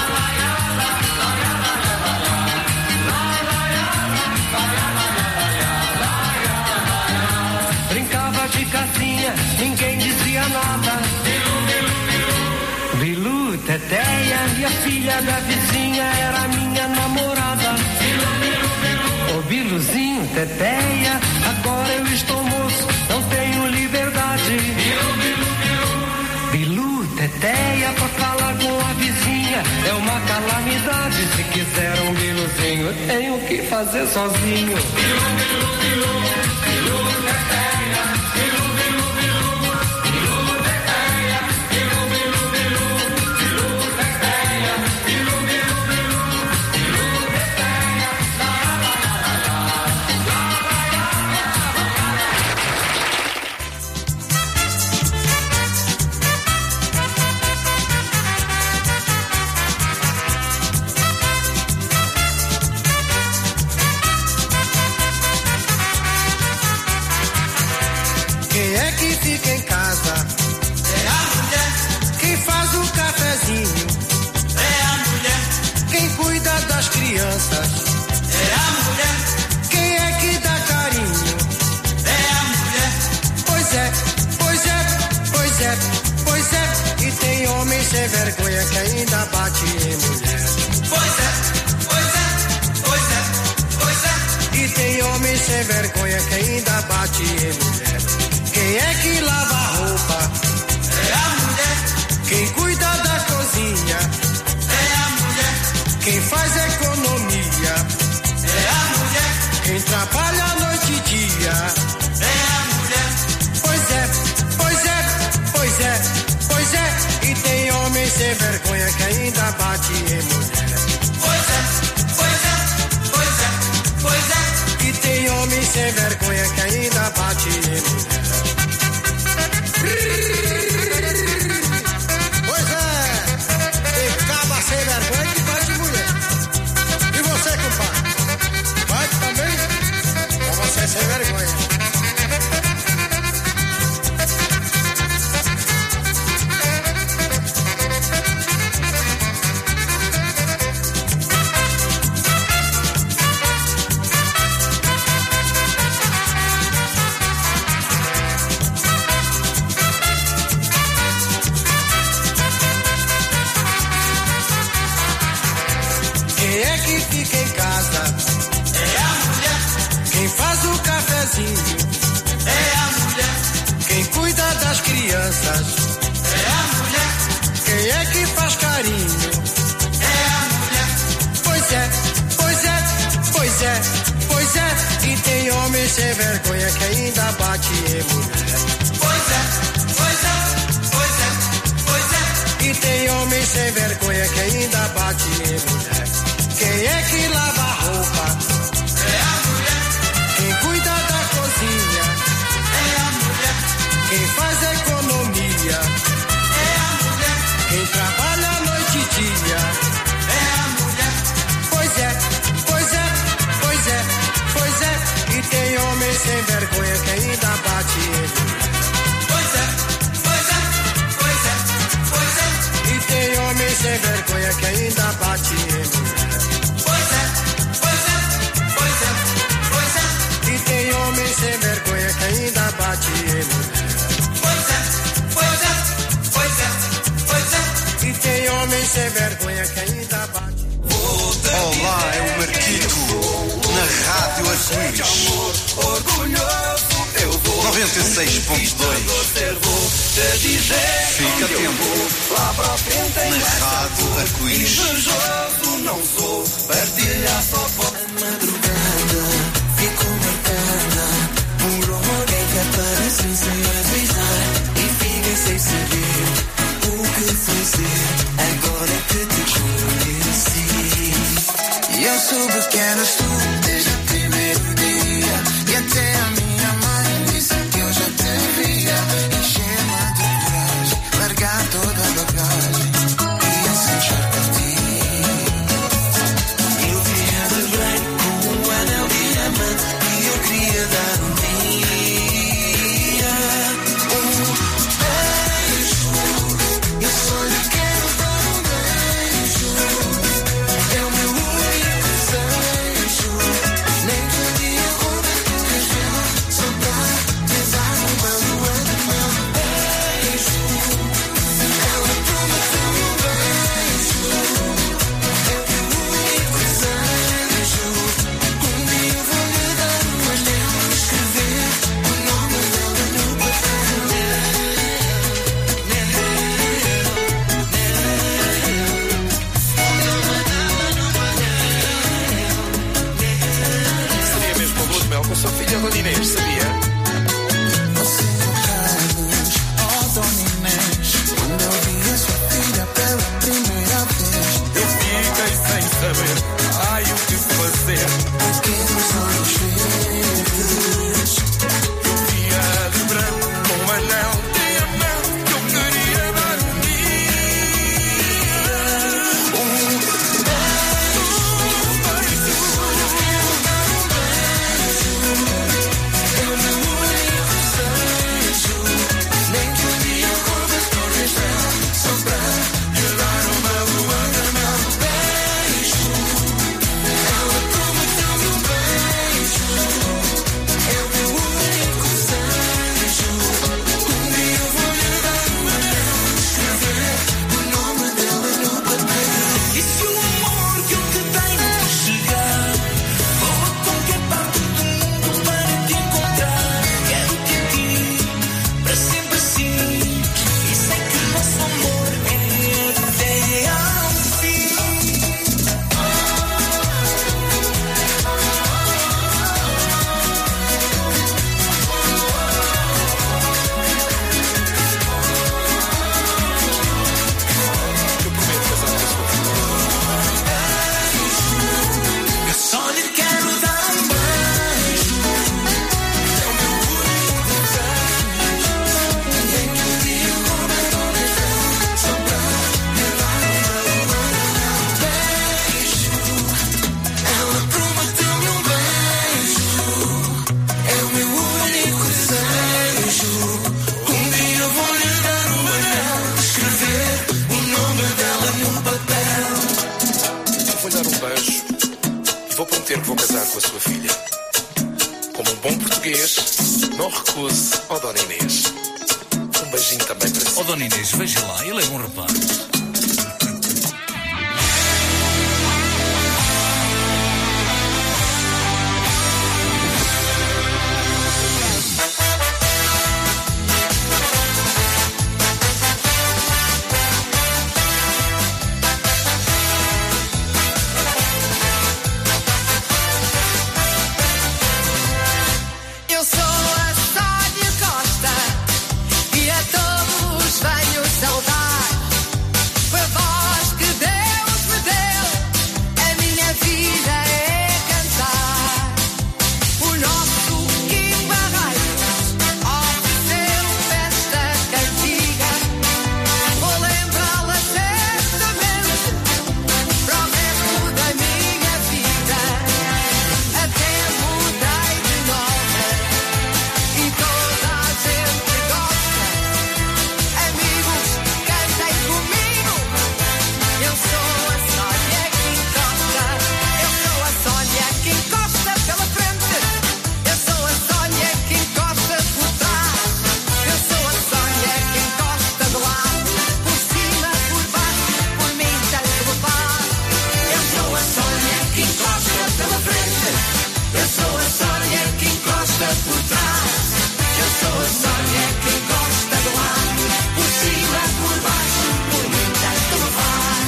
la. Brincava de casinha, ninguém dizia nada. Bilu, bilu, bilu, bilu, teteia, e a filha da vizinha era minha namorada. Bilu, bilu, bilu, ô Biluzinho, teteia, agora eu estou moço, não tenho liberdade. Bilu, bilu, bilu, bilu, teteia, pra falar com a vizinha é uma calamidade. Se quiser um biluzinho, eu tenho que fazer sozinho. Bilu, bilu, bilu, bilu, teteia, bilu, bilu, bilu, bilu, teteia, bilu, bilu, fica em casa é a mulher. Quem faz o cafezinho é a mulher. Quem cuida das crianças é a mulher. Quem é que dá carinho é a mulher. Pois é, pois é, pois é, pois é. E tem homem sem vergonha que ainda bate em mulher. Pois é, pois é, pois é, pois é. E tem homem sem vergonha que ainda bate em mulher. Quem é que lava a roupa é a mulher. Quem cuida da cozinha é a mulher. Quem faz economia é a mulher. Quem trabalha noite e dia é a mulher. Pois é, pois é, pois é, pois é. E tem homem sem vergonha que ainda bate em mulher. Pois é, pois é, pois é, pois é. E tem homem sem vergonha que ainda bate em mulher. Pois é, tem caba sem vergonha que bate em mulher. E você, compadre? Bate também? Ou você é sem vergonha? É a mulher. Quem cuida das crianças é a mulher. Quem é que faz carinho é a mulher. Pois é, pois é, pois é, pois é. E tem homem sem vergonha que ainda bate em mulher. Pois é, pois é, pois é, pois é. E tem homem sem vergonha que ainda bate em mulher. Quem é que lava a roupa é a mulher. Quem cuida da cozinha é a mulher. Quem faz economia é a mulher. Quem trabalha noite e dia é a mulher. Pois é, pois é, pois é, pois é. E tem homem sem vergonha que ainda bate em mulher. Pois é, pois é, pois é, pois é. E tem homem sem vergonha que ainda bate em mulher. Pois é, pois é, pois é, pois é. E tem homem sem vergonha que ainda bate em mulher. Pois é, pois é, pois é, pois é. E tem homem sem vergonha que ainda bate. Olá, é o Marquito na Rádio Arco-Íris noventa e seis ponto dois. Fica atento na Rádio Arco-Íris. Não sou, partilha só pode. A madrugada ficou marcada por alguém que apareceu sem avisar e fiquei sem saber o que fazer. Agora que te conheci, e eu soube que eras tu desde o primeiro dia. E até a minha mãe disse que eu já te via. Encher-me de coragem, largar toda a bagagem e assim já partir. E eu queria dar um dia um beijo. Eu só lhe quero dar um beijo. É o meu único desejo. Nem que um dia Roberto me só pra pesar no bando de meu beijo. Ela prometeu um beijo. É o meu único desejo. Um dia eu vou lhe dar um anel, escrever o nome dela no papel. Seria mesmo uma lua de mel com a sua filha Dona Inês, sabia? Você não sabes, oh Dona Inês, quando eu vi a sua filha pela primeira vez, Eu fiquei sem saber, ai o que fazer. pequenos olhos verdes. Eu via de branco com um anel de diamante que eu queria dar um dia. Um beijo, eu quero dar um beijo. É Como um bom português, não recuse ao Dona Inês. Um beijinho também para si. Ó Dona Inês, veja lá, ele é um rapaz. Eu sou a Sónia Costa e a todos venho saudar. Foi a voz que Deus me deu, a minha vida é cantar. O nosso Kim Barreiros ofereceu esta cantiga. Vou lembrá-la certamente para o resto da minha vida. Até mudei de nome e toda a gente gosta. Amigos, cantem comigo. Eu sou a Sónia que encosta. Eu sou a Sónia que encosta pela frente. Eu sou a Sónia que encosta por trás. Eu sou a Sónia que encosta de lado, por cima, por baixo, por mim tanto me faz. Eu sou a Sónia que encosta pela frente. Eu sou a Sónia que encosta por trás. Eu sou a Sónia que encosta de lado, por cima, por baixo, por mim tanto me faz.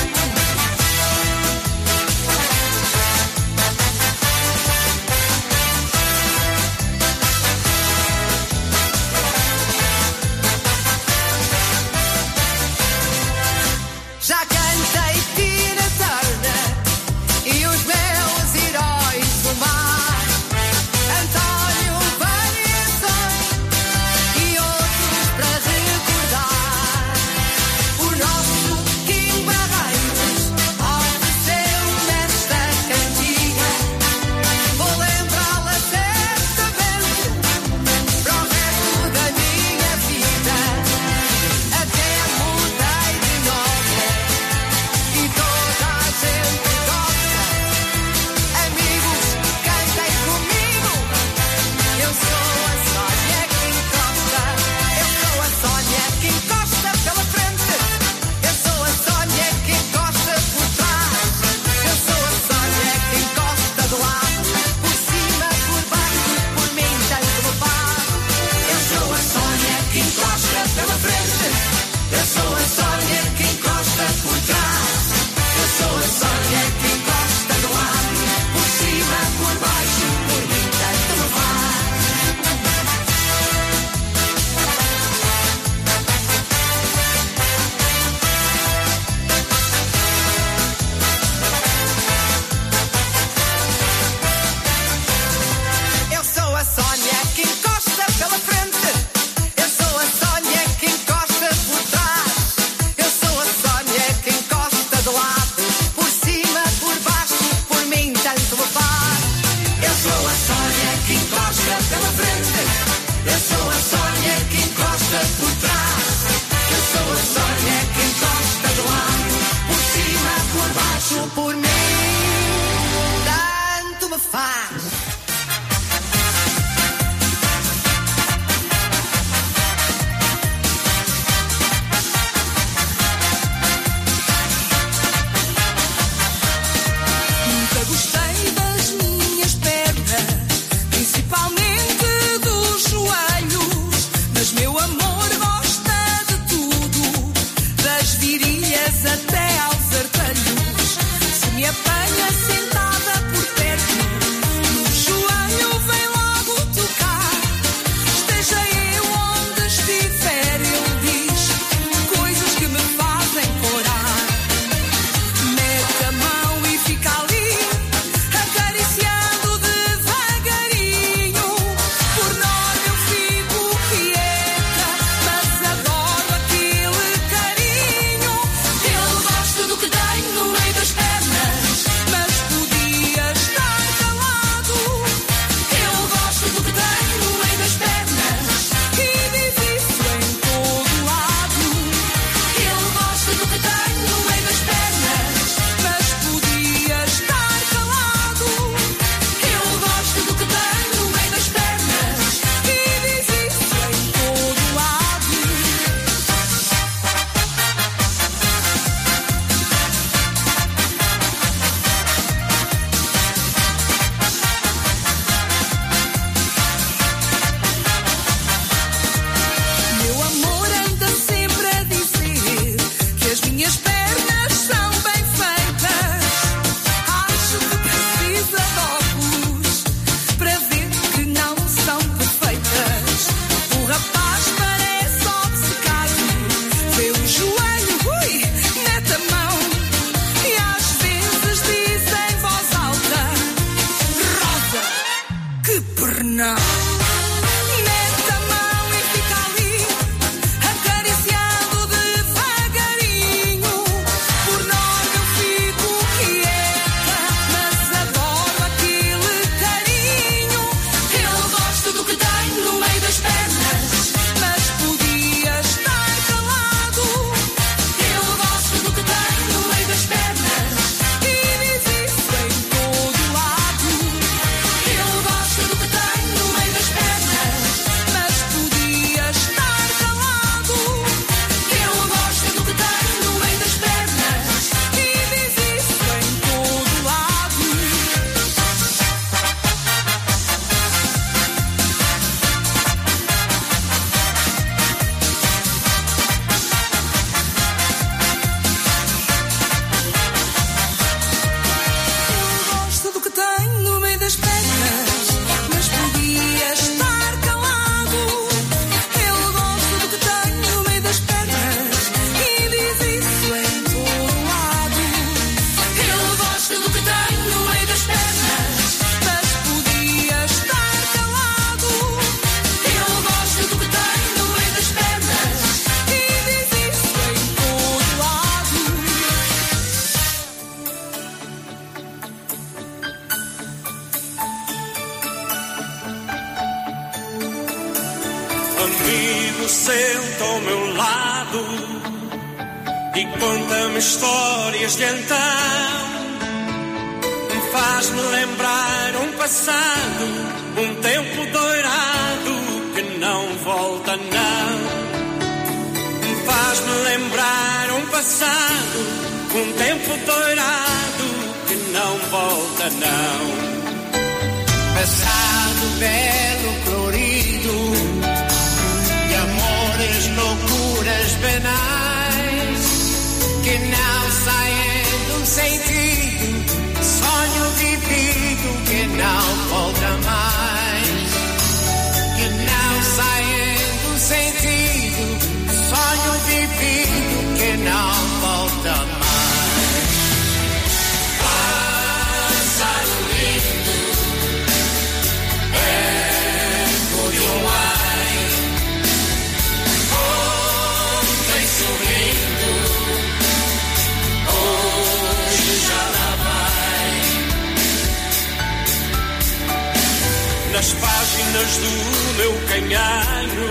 Já cantei Tina Turner e os meus heróis do mar, António Variações e outros para recordar. O nosso Kim Barreiros ofereceu-me esta cantiga. Vou lembrá-la certamente para o resto da minha vida. Até mudei de nome e toda a gente gosta. Amigos, cantem comigo. Eu sou a Sónia que encosta. Eu sou a Sónia que encosta pela frente. Eu sou a Sónia que encosta por trás. Eu sou a Sónia que encosta de lado, por cima, por baixo, por mim tanto me faz. Eu sou a Sónia que encosta pela frente. Eu sou a Sónia que encosta por trás. Eu sou a Sónia que encosta de lado, por cima, por baixo, por mim tanto me faz. Eu sou a Sónia que encosta pela frente. Eu sou a Sónia que encosta por trás. Eu sou a Sónia que encosta de lado, por cima, por baixo, por mim tanto me faz. Eu sou a Sónia que encosta pela frente. Eu sou a Sónia que encosta por trás. Eu sou a Sónia que encosta de lado, por cima, por baixo, por mim tanto me faz. Nunca gostei das minhas pernas, principalmente dos joelhos. Mas meu amor gosta de tudo, das virilhas até aos artelhos. Se me apanha sentada por perto, não. Mete a mão e fica ali, acariciando devagarinho. Por norma eu fico quieta, mas adoro aquele carinho. Eu gosto do que tenho no meio das pernas, mas podia estar calado. Eu gosto do que tenho no meio das pernas e diz isso em todo lado. Eu gosto do que tenho no meio das pernas, mas podia estar calado. Eu gosto do que tenho no meio das pernas e diz isso em todo lado. Eu gosto do que tenho no meio das pernas, mas podia estar calado. Eu gosto do que tenho no meio das pernas e diz isso em todo lado. Eu gosto do que tenho no meio das pernas, mas podia estar calado. Eu gosto do que tenho no meio das pernas e diz isso em todo lado. Amigo, senta ao meu lado e conta-me histórias de então. Faz-me lembrar um passado, um tempo dourado que não volta, não. Faz-me lembrar um passado, um tempo dourado que não volta, não. Passado belo, colorido, de amores, loucuras banais, que não saem do sentido, sonho vivido que não volta mais. Que não saem do sentido, sonho vivido que não volta mais. Passado lindo, eco de um ai, ontem sorrindo, hoje já lá vai. Nas páginas do meu canhano,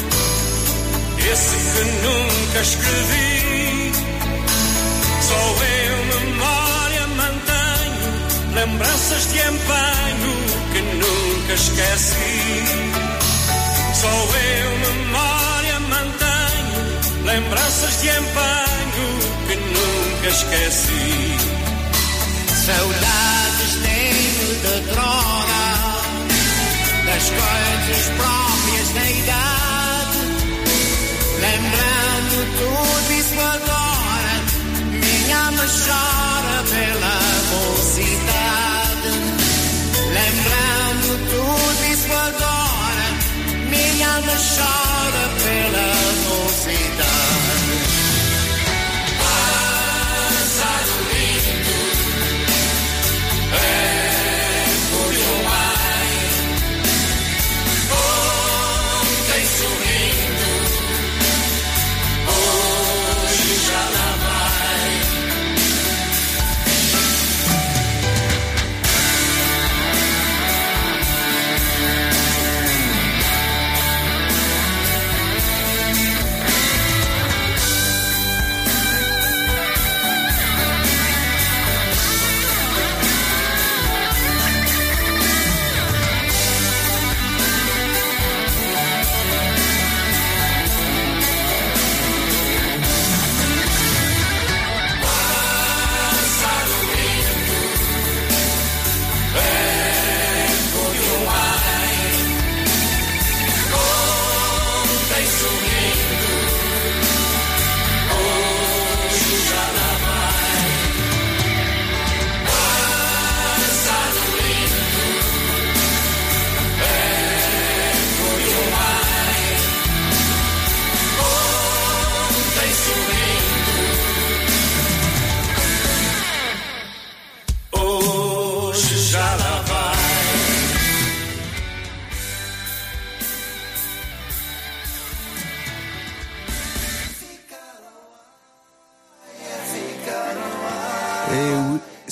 esse que nunca escrevi, só eu memória mantenho, lembranças de empenho que nunca esqueci. Só eu memória mantenho, lembranças de empenho que nunca esqueci. Saudades tenho da trona, das coisas próprias da idade, lembrando tudo isso agora, minha alma chora pela mocidade. Lembrando tudo isso agora, minha alma chora pela mocidade. Passado lindo, eco de um ai, ontem sorrindo, hoje já lá vai.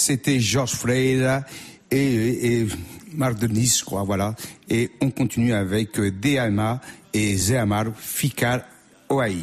c'était Georges Freire et, et, et Marc Denis, je crois, voilà. Et on continue avec D M A et Zé Amaro, Ficar ou Aí.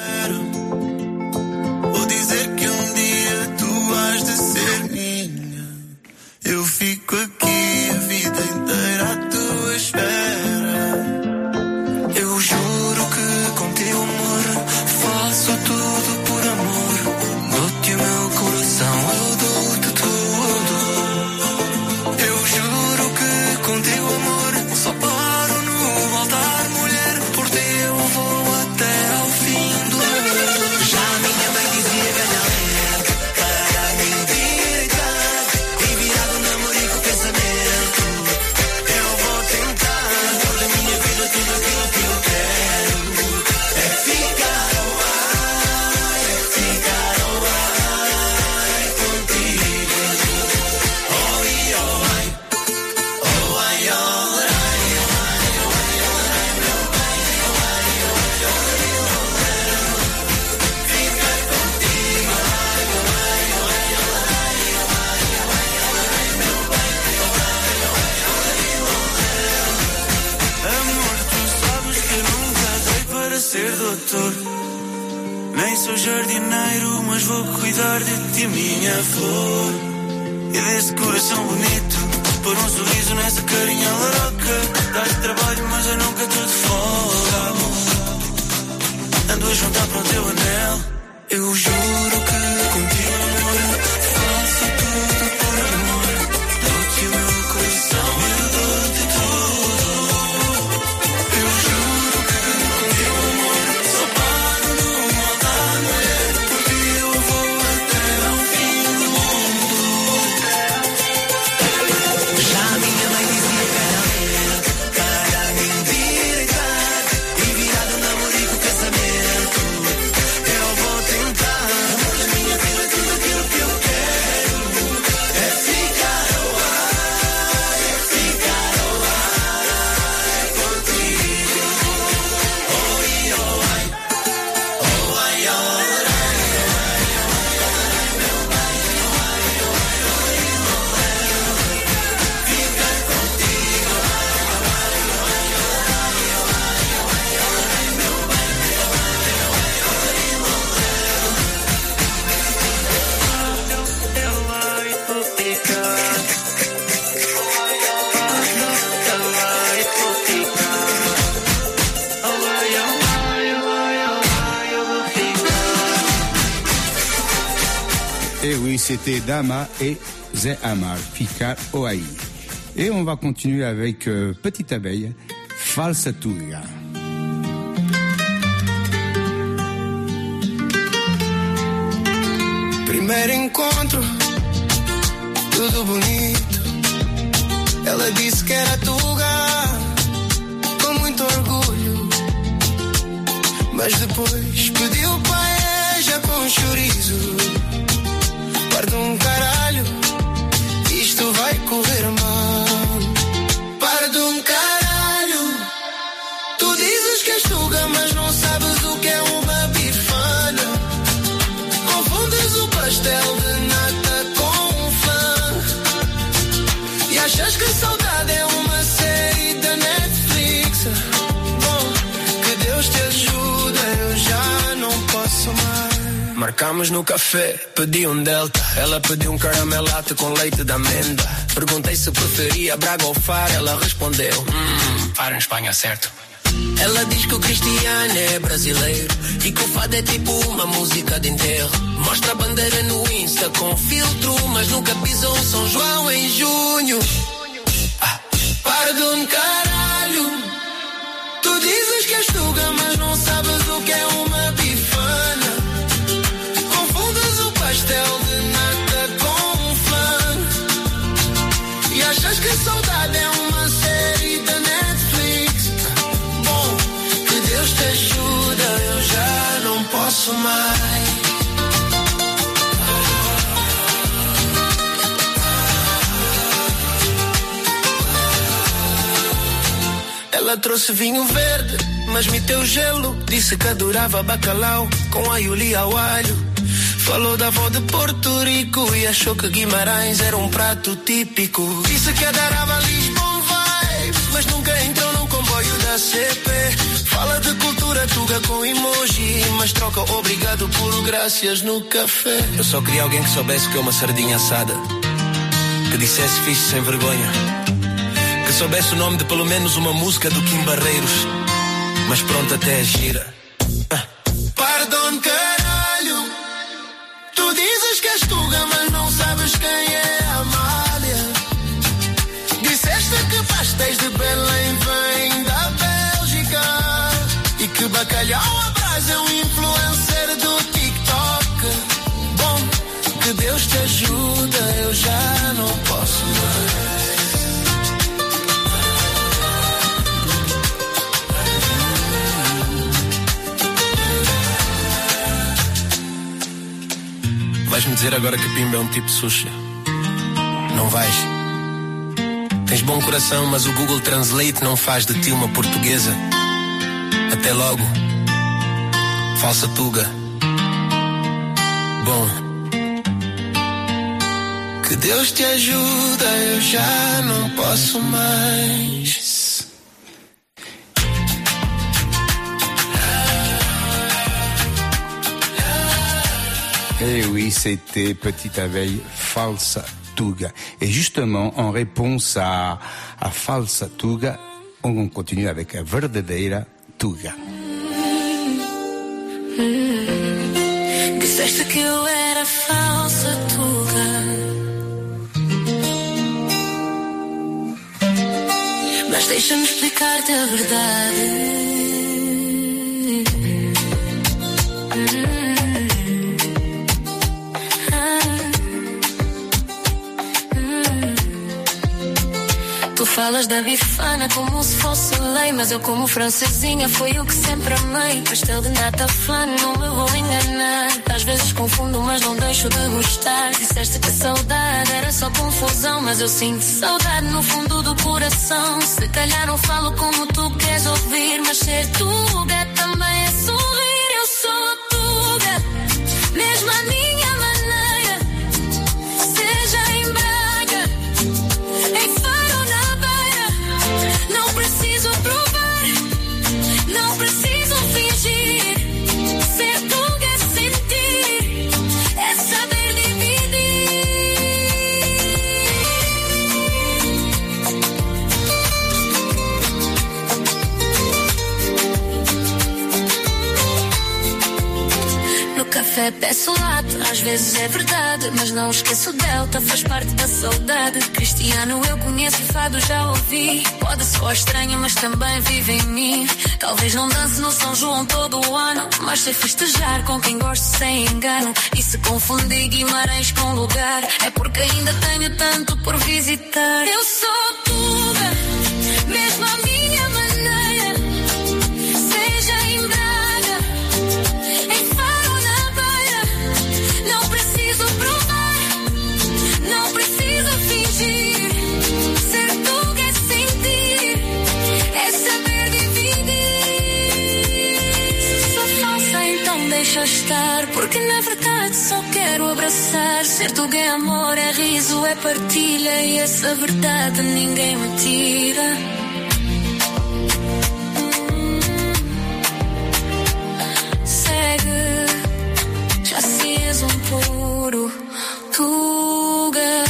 Vou dizer que um dia tu has de ser minha. Eu fico aqui a vida inteira à tua espera. Eu juro que com teu amor faço tudo por amor. Dou-te o meu coração, eu dou-te tudo. Eu juro que com teu amor só paro no altar, mulher. Por teu vou até ao fim do mundo. Já minha mãe dizia ganhar para me direitar. E virado namorico pensamento. Eu vou tentar toda a minha vida, tudo aquilo que eu quero. É ficar ao ar, é ficar ao ar contigo. Oh, e oh, ai, oh, ai, oh, ai, oh, ai, oh, ai, oh, ai, meu pai, oh, ai, oh, ai, oh, ai, oh, ai. Ficar contigo, ai, oh, ai, oh, ai, oh, ai, oh, ai, oh, ai, oh, ai, meu pai, oh, ai, oh, ai, oh, ai. Amor, tu sabes que eu nunca dei para ser doutor. Nem sou jardineiro, mas vou cuidar de ti, minha flor. E desse coração bonito, pôr um sorriso nessa carinha laroca. Dás-te trabalho, mas eu nunca te folga. Ando a juntar para o teu anel. Eu juro que contigo, amor, faço tudo por amor. Dou-te o meu coração, eu dou-te tudo. Eu juro que contigo, amor, só paro no altar, mulher. Por ti eu vou até ao fim do mundo. Já minha mãe dizia casamento para me endireitar. E virado namorico casamento. Eu vou tentar amor da minha vida, tudo aquilo que eu quero. É ficar ao ar, é ficar ao ar contigo. Oh, e oh, ai, oh, ai, oh, ai, oh, ai, oh, ai, meu pai, oh, ai, oh, ai, oh, ai, oh, ai. Ficar contigo, ai, oh, ai, oh, ai, oh, ai, oh, ai, oh, ai, meu pai, oh, ai, oh, ai, oh, Et oui, c'était Dama et Zé Amar, Ficar ou Aí. Et on va continuer avec euh, Petite Abeille, Falsa Tuya. Primeiro encontro, tudo bonito. Ela disse que era tuga, com muito orgulho. Mas depois pediu paella com chorizo. Guarda um caralho, isto vai correr mal. Para de um caralho. Tu dizes que és tuga, mas não sabes o que é uma bifana. Confundes o pastel de nata com um fã. E achas que saudade é uma série da Netflix. Bom, que Deus te ajuda, eu já não posso mais. Marcamos no café, pedi um delta. Ela pediu um caramelato com leite de amêndoa. Perguntei se preferia Braga ou Faro. Ela respondeu, hum, Faro em Espanha, certo? Ela diz que o Cristiano é brasileiro e que o fado é tipo uma música de enterro. Mostra a bandeira no Insta com filtro, mas nunca pisou São João em junho. Ah, para de um caralho. Tu dizes que és tuga, mas não sabes o que é uma bifana. Confundes o pastel de nata com um fã. E achas que saudade é uma série da Netflix. Bom, que Deus te ajuda, eu já não posso mais. Ela trouxe vinho verde, mas meteu gelo. Disse que adorava bacalhau com aioli ao alho. Falou da avó de Porto Rico e achou que Guimarães era um prato típico. Disse que adorava Lisbon vibes, mas nunca entrou num comboio da C P. Fala de cultura tuga com emoji, mas troca obrigado por graças no café. Eu só queria alguém que soubesse que é uma sardinha assada, que dissesse fixe sem vergonha, que soubesse o nome de pelo menos uma música do Kim Barreiros, mas pronto até a gira. Ah. Pardon, caralho, tu dizes que és tuga, mas não sabes quem é a Amália. Disseste que pastéis de Belém vêm da Bélgica e que bacalhau à brasa é um influencer do TikTok. Bom, que Deus te ajuda, eu já não posso mais. Vais-me dizer agora que Pimba é um tipo de sushi? Não vais. Tens bom coração, mas o Google Translate não faz de ti uma portuguesa. Até logo, falsa tuga. Bom, que Deus te ajuda, eu já não posso mais. Eh oui, c'était Petite Abeille, Falsa Tuga. Et justement, en réponse à, à Falsa Tuga, on continue avec Verdadeira Tuga. Hum, disseste que eu era falsa tuga, mas deixa-me explicar-te a verdade. Hum. Tu falas da bifana como se fosse lei, mas eu como francesinha foi o que sempre amei. Pastel de nata fã, não me vou enganar. Às vezes confundo, mas não deixo de gostar. Disseste que saudade era só confusão, mas eu sinto saudade no fundo do coração. Se calhar não falo como tu queres ouvir, mas ser tuga também é sorrir. Eu sou tuga, mesmo a minha maneira. Seja em Braga, em Faro, não preciso provar, não preciso fingir. Ser tuga é sentir, é saber No café peço latte, às vezes é verdade, mas não esqueço Delta, faz parte da saudade. Cristiano eu conheço e fado já ouvi. Pode soar estranho, mas também vive em mim. Talvez não dance no São João todo o ano, mas sei festejar com quem gosto sem engano. E se confundi Guimarães com lugar, é porque ainda tenho tanto por visitar. Eu sou tuga, mesmo a minha maneira. Seja em Braga, em Faro, na Beira. Não preciso provar, não preciso fingir. Ser tuga é sentir, é saber dividir. Se sou falsa, então deixa estar, porque na verdade só quero abraçar. Ser tuga é amor, é riso, é partilha, e essa verdade ninguém me tira. Segue, já se és um puro tuga.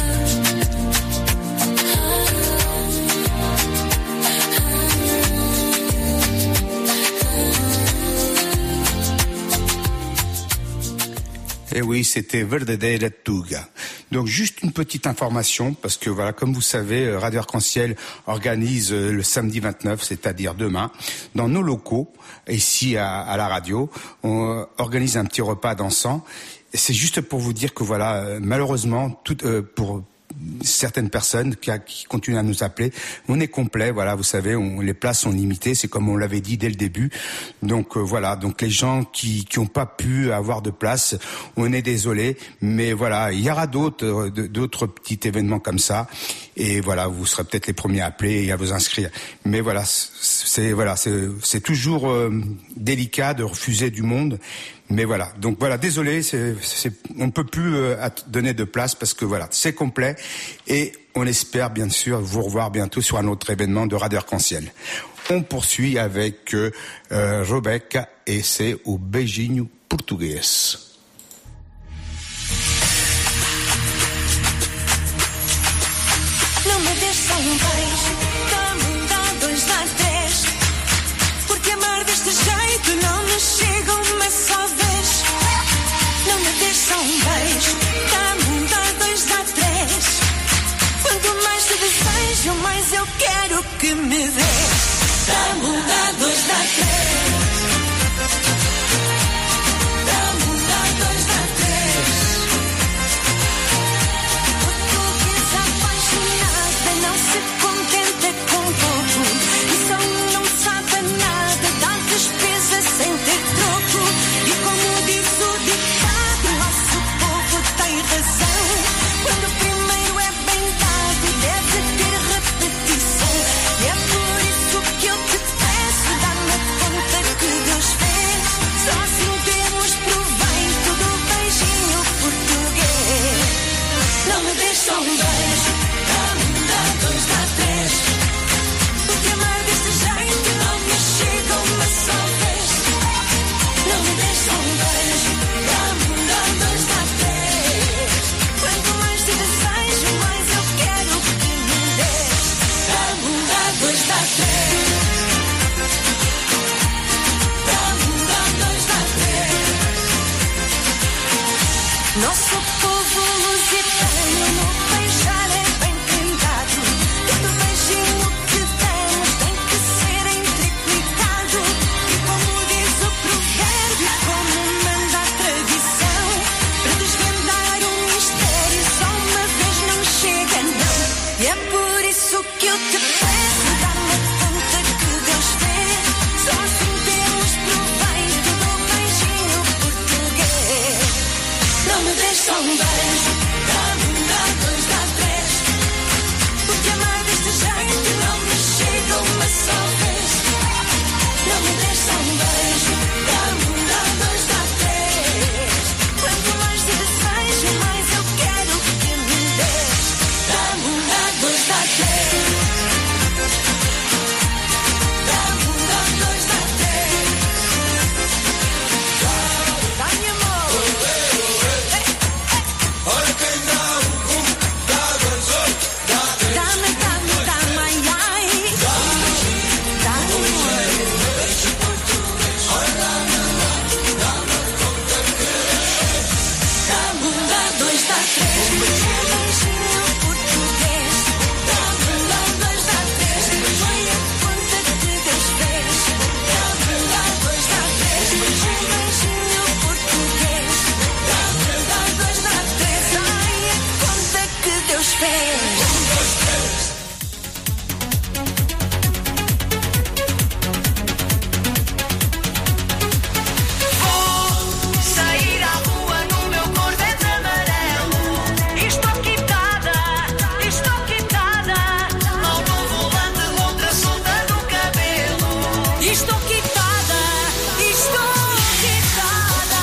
Et oui, c'était Verdadeira Tuga. Donc juste une petite information, parce que voilà, comme vous savez, Radio Arc-en-Ciel organise le samedi vingt-neuf, c'est-à-dire demain, dans nos locaux, ici à, à la radio, on organise un petit repas dansant. C'est juste pour vous dire que voilà, malheureusement, tout, euh, pour certaines personnes qui, qui continuent à nous appeler, on est complet, voilà, vous savez, on, les places sont limitées, c'est comme on l'avait dit dès le début. Donc euh, voilà, donc les gens qui qui ont pas pu avoir de place, on est désolé, mais voilà, il y aura d'autres d'autres petits événements comme ça, et voilà, vous serez peut-être les premiers à appeler et à vous inscrire. Mais voilà, c'est voilà, c'est, c'est toujours euh, délicat de refuser du monde, mais voilà. Donc voilà, désolé, c'est, c'est, on ne peut plus euh, donner de place parce que voilà, c'est complet et on espère bien sûr vous revoir bientôt sur un autre événement de Radio Arc-en-Ciel. On poursuit avec euh, euh, Rebecca et c'est o beijinho português. Não me des só um beijo, dá-me um, dá dois, dá três. Porque amar deste jeito não me chega uma só vez. Não me des só um beijo, dá-me um, dá dois, dá três. Quanto mais te desejo, mais eu quero que me dês. Dá-me um, dá dois, dá três. Dá-me um, dá dois, dá três. Portuguesa apaixonada não se contenta com pouco. E só não sabe nada, dá despesa sem ter troco. E como diz o ditado, nosso povo tem razão. Quando o primeiro é bem dado, deve ter repetição. E é por isso que eu te peço, dá-me conta que Deus fez. Só assim temos proveito do beijinho português. Não me des só um beijo, dá-me um, dá dois, dá três. Porque amar deste jeito não me chega uma só vez. Não me des só um beijo, dá-me um, dá dois, dá três. Quanto mais te desejo, mais eu quero que me dês. Dá-me um, dá dois, dá três. Dá-me um, dá dois, dá três. Nosso povo lusitano no beijar é bem pintado. Todo beijinho que damos tem que ser entreplicado. E como diz o provérbio, como manda a tradição, para desvendar o mistério só uma vez não chega, não. E é por isso que eu te peço, dá-me conta que Deus fez. Só assim temos proveito do beijinho português. Não me des só um beijo, dá-me um, dá dois, dá três. Porque amar deste jeito não me chega uma só vez. Não me des só um beijo, dá-me um, dá dois, dá três. Quanto mais te desejo, mais eu quero que me dês. Dá-me um, dá dois, dá três. Dá-me um, dá dois, dá três. Dá-me amor. Olha quem dá um, um, dá dois, oito, dá três. Dá-me, dá-me, dá-me, ai, ai. Dá-me amor. Dá-me um, dá dois, dá três. Beijinho português. Dá-me um, dá dois, dá três. Foi a conta que Deus fez. Dá-me um, dá dois, dá três. Beijinho português. Dá-me um, dá dois, dá três. Ai, a conta que Deus fez. Vou sair à rua no meu Corvette amarelo. Estou quitada, estou quitada. Mão no volante, outra solta no cabelo. Estou quitada, estou quitada.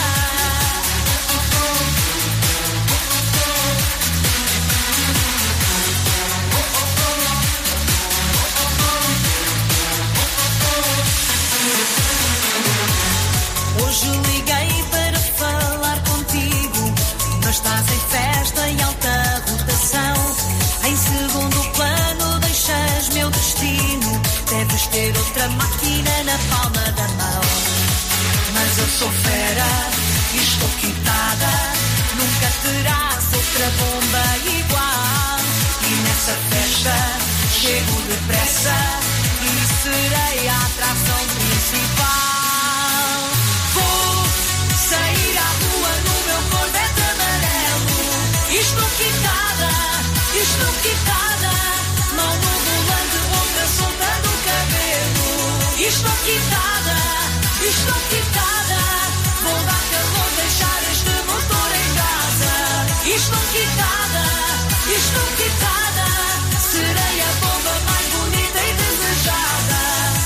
Hoje liguei para falar contigo, mas estás em festa em alta rotação. Em segundo plano deixas meu destino, deves ter outra máquina na palma da mão. Mas eu sou fera e estou quitada, nunca terás outra bomba igual. E nessa festa chego depressa e serei a atração principal. Vou sair à rua no meu Corvette amarelo. Estou quitada, estou quitada. Mão no volante, outra solta no cabelo. Estou quitada, estou quitada. Vou dar calor, deixar este motor em casa. Estou quitada, estou quitada. Serei a bomba mais bonita e desejada.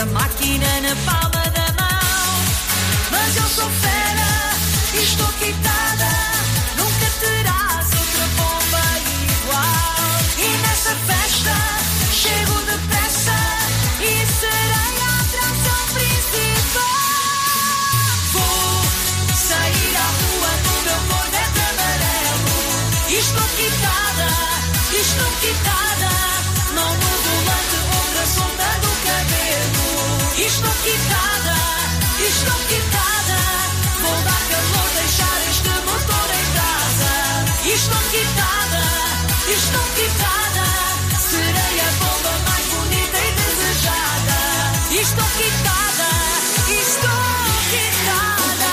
a máquina na palma da mão. Mas eu sou fera e estou quitada. Nunca terás outra bomba igual. E nessa festa chego depressa e serei a atração principal. Vou sair à rua no meu Corvette amarelo. E estou quitada, estou quitada. Mão no volante, outra solta do cabelo. Estou quitada, estou quitada. Vou dar calor, deixar este motor em casa. Estou quitada, estou quitada. Serei a bomba mais bonita e desejada. Estou quitada, estou quitada.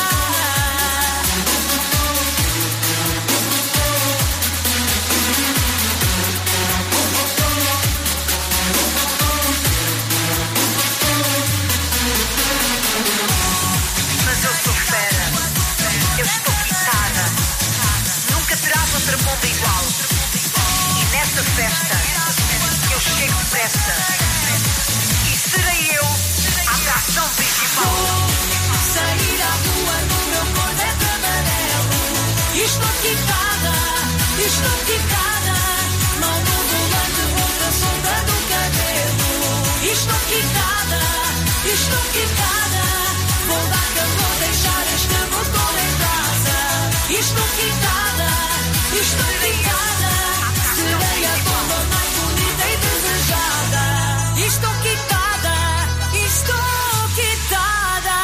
Mas eu sou fera, eu estou quitada. Nunca terás outra bomba igual. E nessa festa eu chego depressa. E serei eu a atração principal. Vou sair à rua no meu Corvette amarelo. Estou quitada, estou quitada. Mão no volante, outra solta do cabelo. Estou quitada, estou quitada. Vou dar calor, deixar este motor em casa. Estou quitada, estou quitada. Serei a bomba mais bonita e desejada. Estou quitada, estou quitada.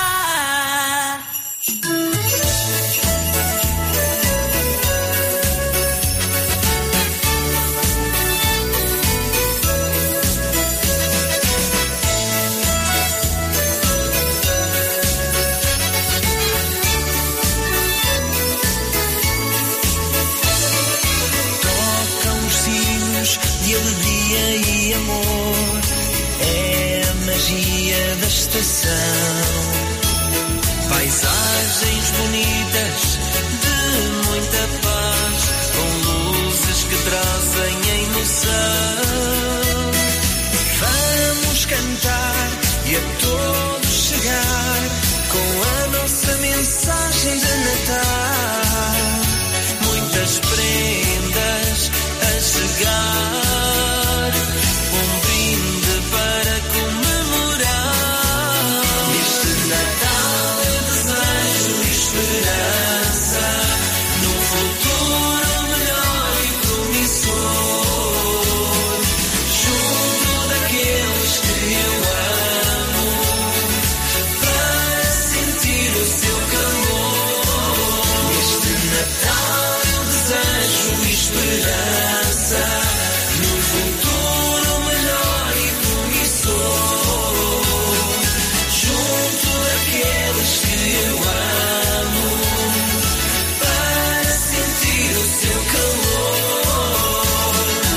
Tocam os sinos de alegria e amor. É a magia da estação. Paisagens bonitas de muita paz, com luzes que trazem a emoção. Vamos cantar e a todos chegar com a nossa mensagem de Natal. Muitas prendas a chegar, um brinde para comemorar. Este Natal eu desejo esperança num futuro melhor e promissor, junto daqueles que eu amo, para sentir o seu calor. Este Natal eu desejo esperança num futuro melhor e promissor, junto daqueles que eu amo, para sentir o seu calor.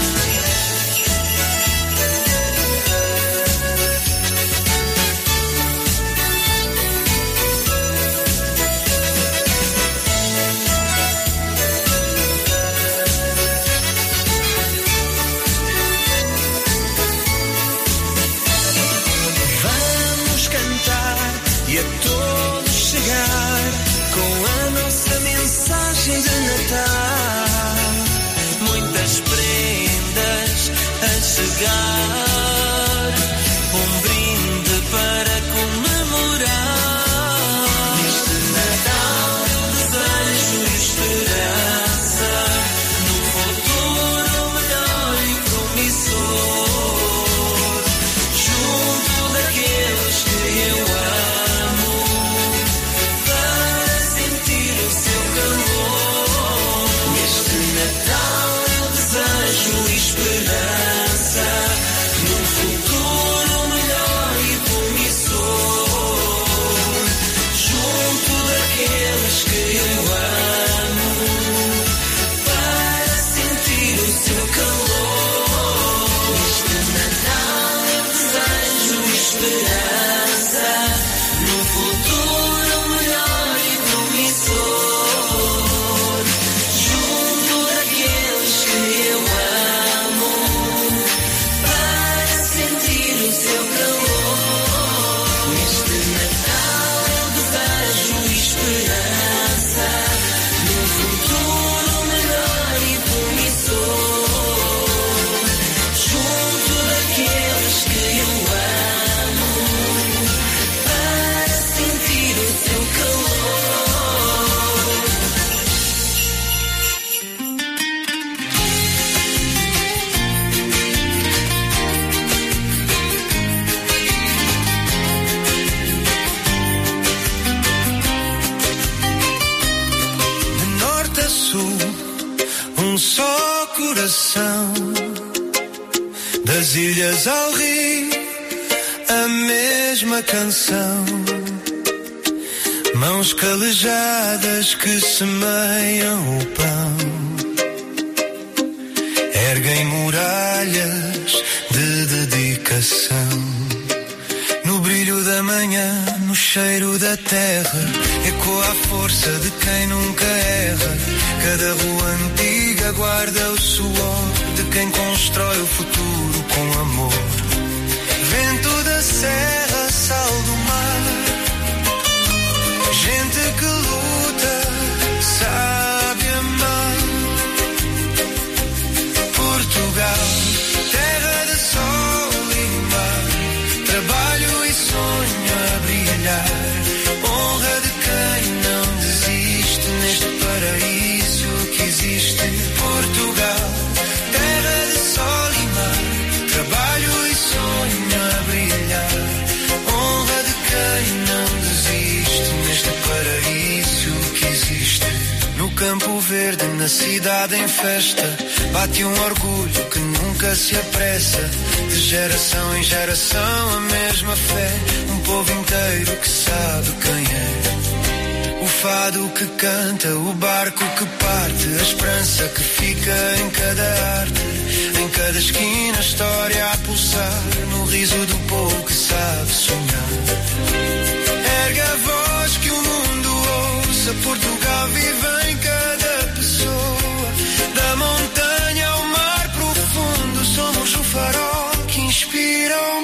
Vamos cantar e a todos chegar com a nossa mensagem de Natal. Muitas prendas a chegar, um brinde para comemorar. Neste Natal eu desejo esperança num futuro melhor e promissor, junto daqueles que eu amo, para sentir o seu calor. Neste Natal eu desejo esperança Neste Natal eu desejo esperança num futuro melhor e promissor, junto daqueles que eu amo, para sentir o seu calor. De norte a sul, um só coração. Das ilhas ao rio, a mesma canção. Mãos calejadas que semeiam o pão, erguem muralhas de dedicação. No brilho da manhã, no cheiro da terra, ecoa a força de quem nunca erra. Cada rua antiga guarda o suor de quem constrói o futuro com amor. Vento da serra, sal do mar, gente que luta, sabe amar. Portugal, terra de sol e mar, trabalho e sonho a brilhar. Honra de quem não desiste neste paraíso que existe. Portugal, terra de sol e mar, trabalho e sonho a brilhar. Honra de quem não desiste neste paraíso que existe. No campo verde, na cidade em festa, bate um orgulho que nunca se apressa. De geração em geração a mesma fé, um povo inteiro que sabe quem é. O fado que canta, o barco que parte, a esperança que fica em cada arte. Em cada esquina a história a pulsar, no riso do povo que sabe sonhar. Erga a voz que o mundo ouça, Portugal vive em cada pessoa. Da montanha ao mar profundo, somos o farol que inspira o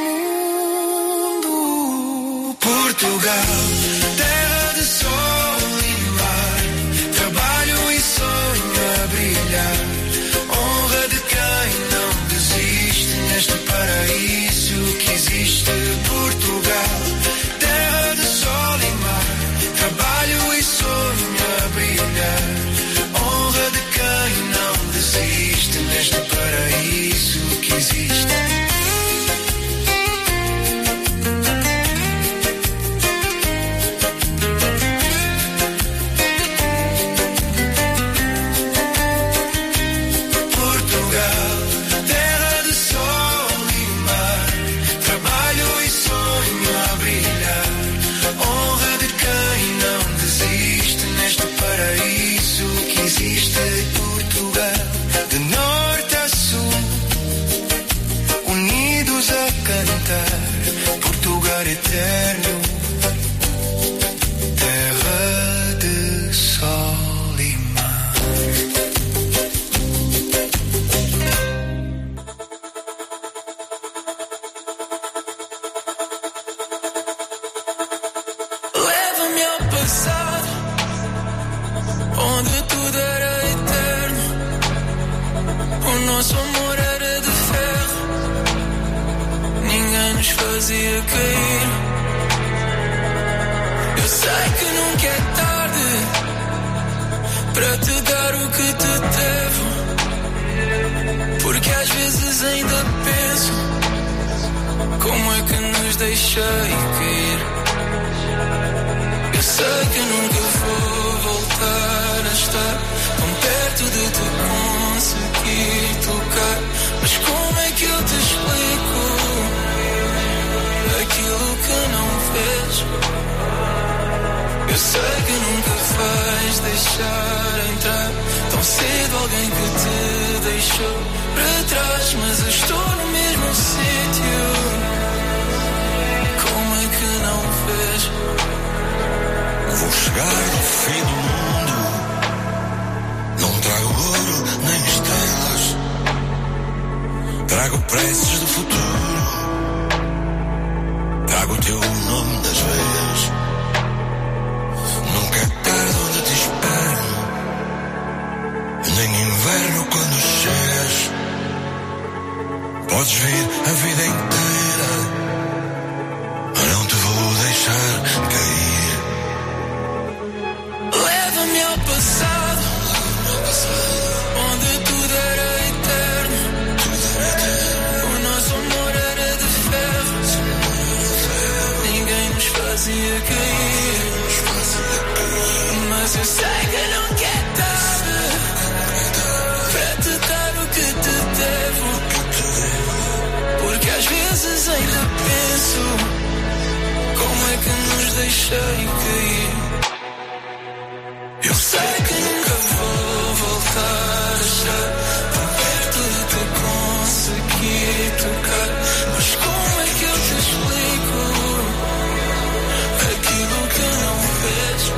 mundo. Portugal, terra de sol e mar, trabalho e sonho a brilhar. Honra de quem não desiste neste paraíso que existe. Portugal, terra de sol e mar, trabalho e sonho a brilhar. Honra de quem não desiste neste paraíso que existe. Eterno, terra de sol e mar. Leva-me ao passado, onde tudo era eterno. O nosso amor era de ferro, ninguém nos fazia cair. Eu sei que nunca é tarde para te dar o que te devo, porque às vezes ainda penso como é que nos deixei cair. Eu sei que nunca vou voltar a estar tão perto de te conseguir tocar, mas como é que eu te explico aquilo que não vejo? Eu sei que nunca vais deixar entrar tão cedo alguém que te deixou para trás, mas eu estou no mesmo sítio. Como é que não vejo? Vou chegar ao fim do mundo, não trago ouro nem estrelas, trago preces do futuro, trago o teu nome das veias. Nunca é tarde onde te espero, nem inverno quando chegas. Podes vir a vida inteira, mas não te vou deixar cair. Leva-me ao passado, onde tudo era eterno. O nosso amor era de ferro, ninguém nos fazia cair. Mas eu sei que nunca é tarde para te dar o que te devo, porque às vezes ainda penso como é que nos deixei cair. Eu sei que nunca vou voltar a estar por perto de te conseguir tocar, mas como é que eu te explico aquilo que não vejo?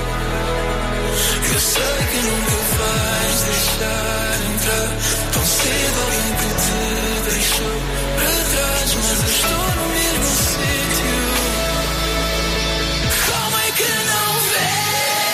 Eu sei que nunca vais deixar entrar tão cedo alguém que te deixou para trás, mas eu estou no mesmo sítio. Como é que não vês?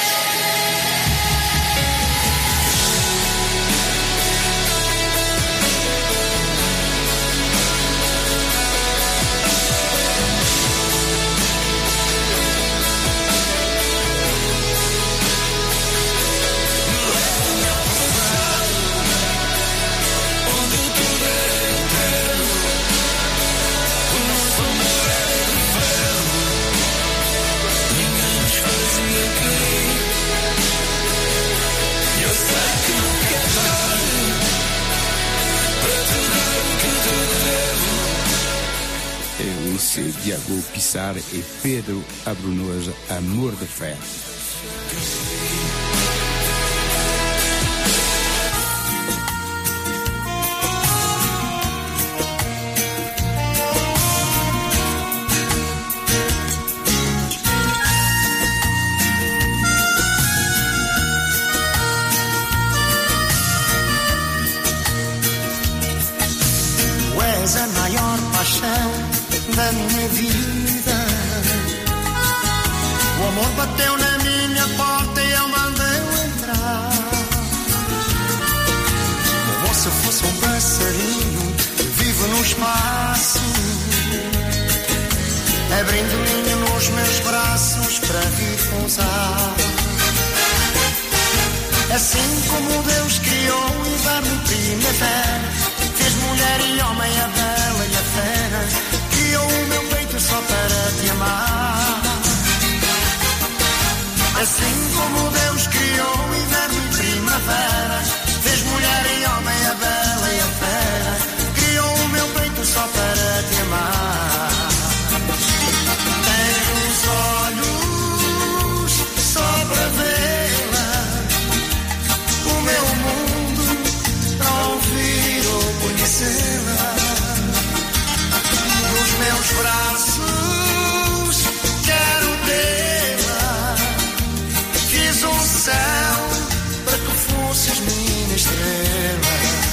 C'est Diago Pissar e Pedro Abrunhosa, Amor de Fé. Tu és a maior paixão da minha vida. O amor bateu na minha porta e eu mandei-o entrar. Como se fosse um passarinho que vive no espaço, abrindo ninho nos meus braços para vir pousar. Assim como Deus criou o inverno e primavera, fez mulher e homem, a bela e a fera, criou o meu peito só para te amar. Assim como Deus criou o inverno e primavera, fez mulher e homem, a bela e a fera, criou o meu peito só para te amar. Tenho os olhos só para vê-la, o meu mundo para ouvir ou conhecê-la. Nos meus braços quero tê-la. Fiz um céu para que fosses minha estrela.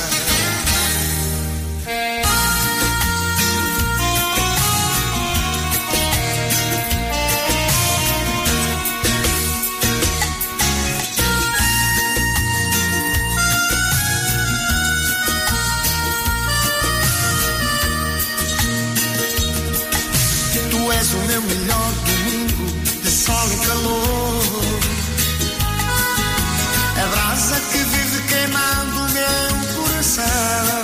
Tu és o meu melhor domingo de sol e calor, a brasa que vive queimando o meu coração.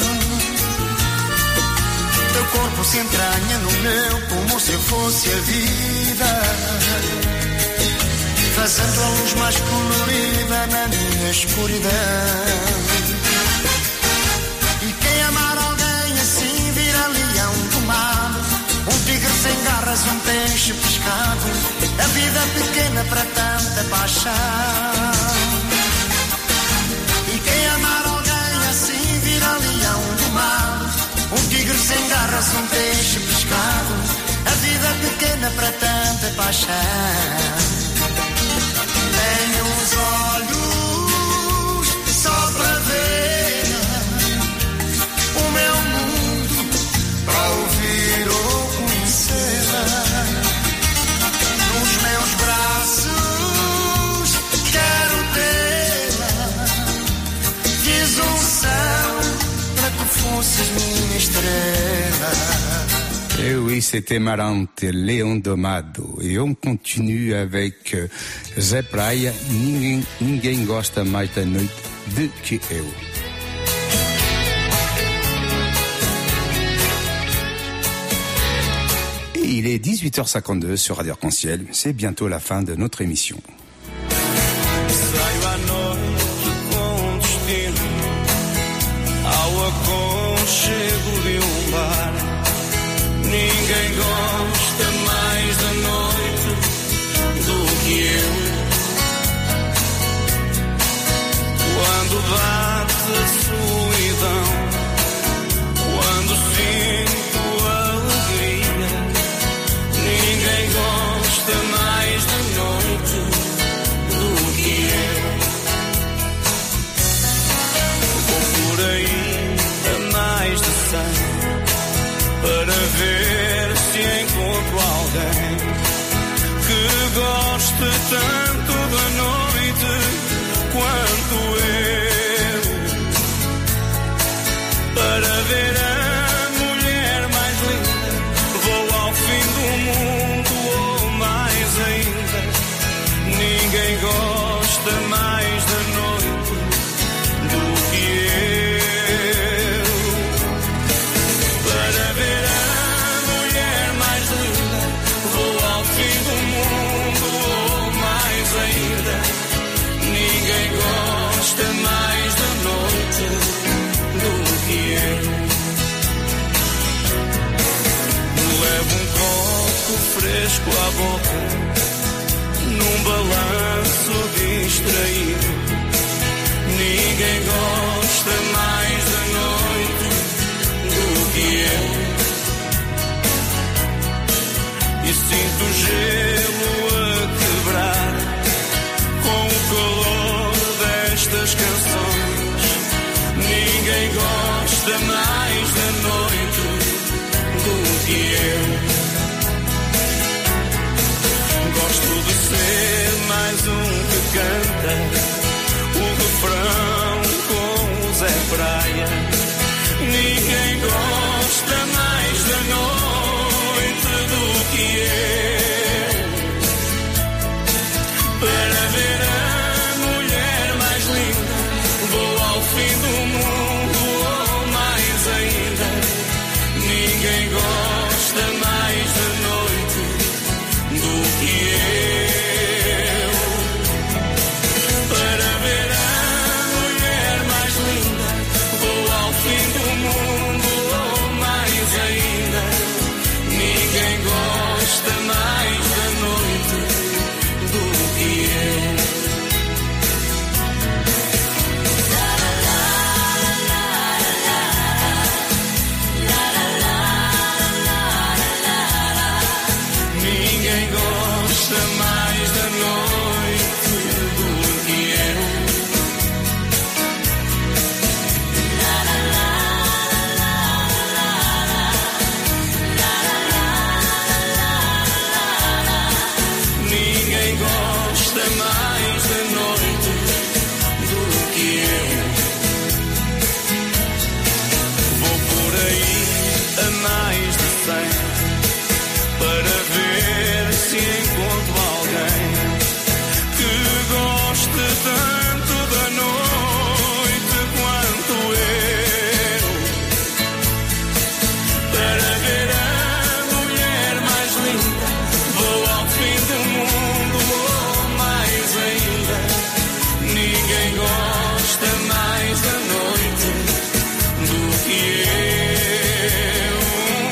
Teu corpo se entranha no meu como se fosse a vida, fazendo a luz mais colorida na minha escuridão. E quem amar alguém assim vira leão do mar, um tigre sem garras, um peixe pescado, a vida pequena para tanta paixão. E quem amar alguém assim vira leão do mar, um tigre sem garras, um peixe pescado, a vida pequena para tanta paixão. Tenho os olhos só para ver o meu mundo, para ouvir ou conhecê-la. oui, c'était Marante, Léon Domado. Et on continue avec uh, Zé Praia, ninguém, ninguém gosta mais da noite do que eu. Et il est dix-huit heures cinquante-deux sur Radio Arc-en-Ciel. C'est bientôt la fin de notre émission. Saio à noite com destino ao aconchego de um bar. Ninguém gosta mais da noite do que eu. Quando bate a solidão, quando sinto alegria, ninguém gosta mais da noite do que eu. Vou por aí a mais de cem para ver se encontro alguém que goste tanto da noite quanto eu. Para ver a mulher mais linda, vou ao fim do mundo ou mais ainda. Ninguém gosta mais da noite do que eu. Para ver a mulher mais linda, vou ao fim do mundo ou mais ainda. Ninguém gosta mais da noite do que eu. Levo um copo fresco à boca, num balanço distraído. Ninguém gosta mais da noite do que eu. E sinto o gelo a quebrar com o calor destas canções. Ninguém gosta mais da noite do que eu. Gosto de ser mais um que canta o refrão com o Zé Praia. Ninguém gosta mais da noite do que eu. Para ver a mulher mais linda, vou ao fim do mundo ou mais ainda. Ninguém gosta mais da noite do que eu. Para ver a mulher mais linda, vou ao fim do mundo ou mais ainda. Ninguém gosta mais da noite do que eu. Ninguém gosta mais da noite do que eu. Ninguém gosta mais da noite do que eu. Vou por aí a mais de cem para ver se encontro alguém que goste tanto da noite quanto eu. Para ver a mulher mais linda, vou ao fim do mundo ou mais ainda. Ninguém gosta mais da noite do que eu.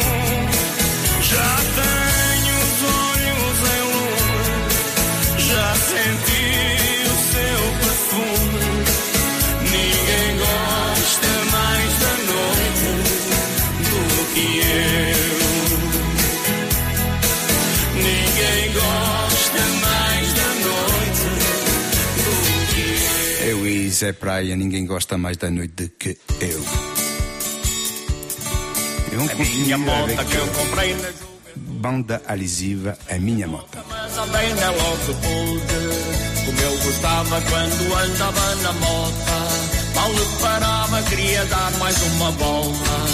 Já tenho os olhos em lume, já senti o seu perfume. Ninguém gosta mais da noite do que eu. Ninguém gosta mais da noite do que eu. Eu e Zé Praia, ninguém gosta mais da noite do que eu. Eu A minha moto que eu comprei na Banda Alisiva, a minha moto. mas andei nela ao que pude. Como eu gostava quando andava na moto. Mal lhe parava, queria dar mais uma volta.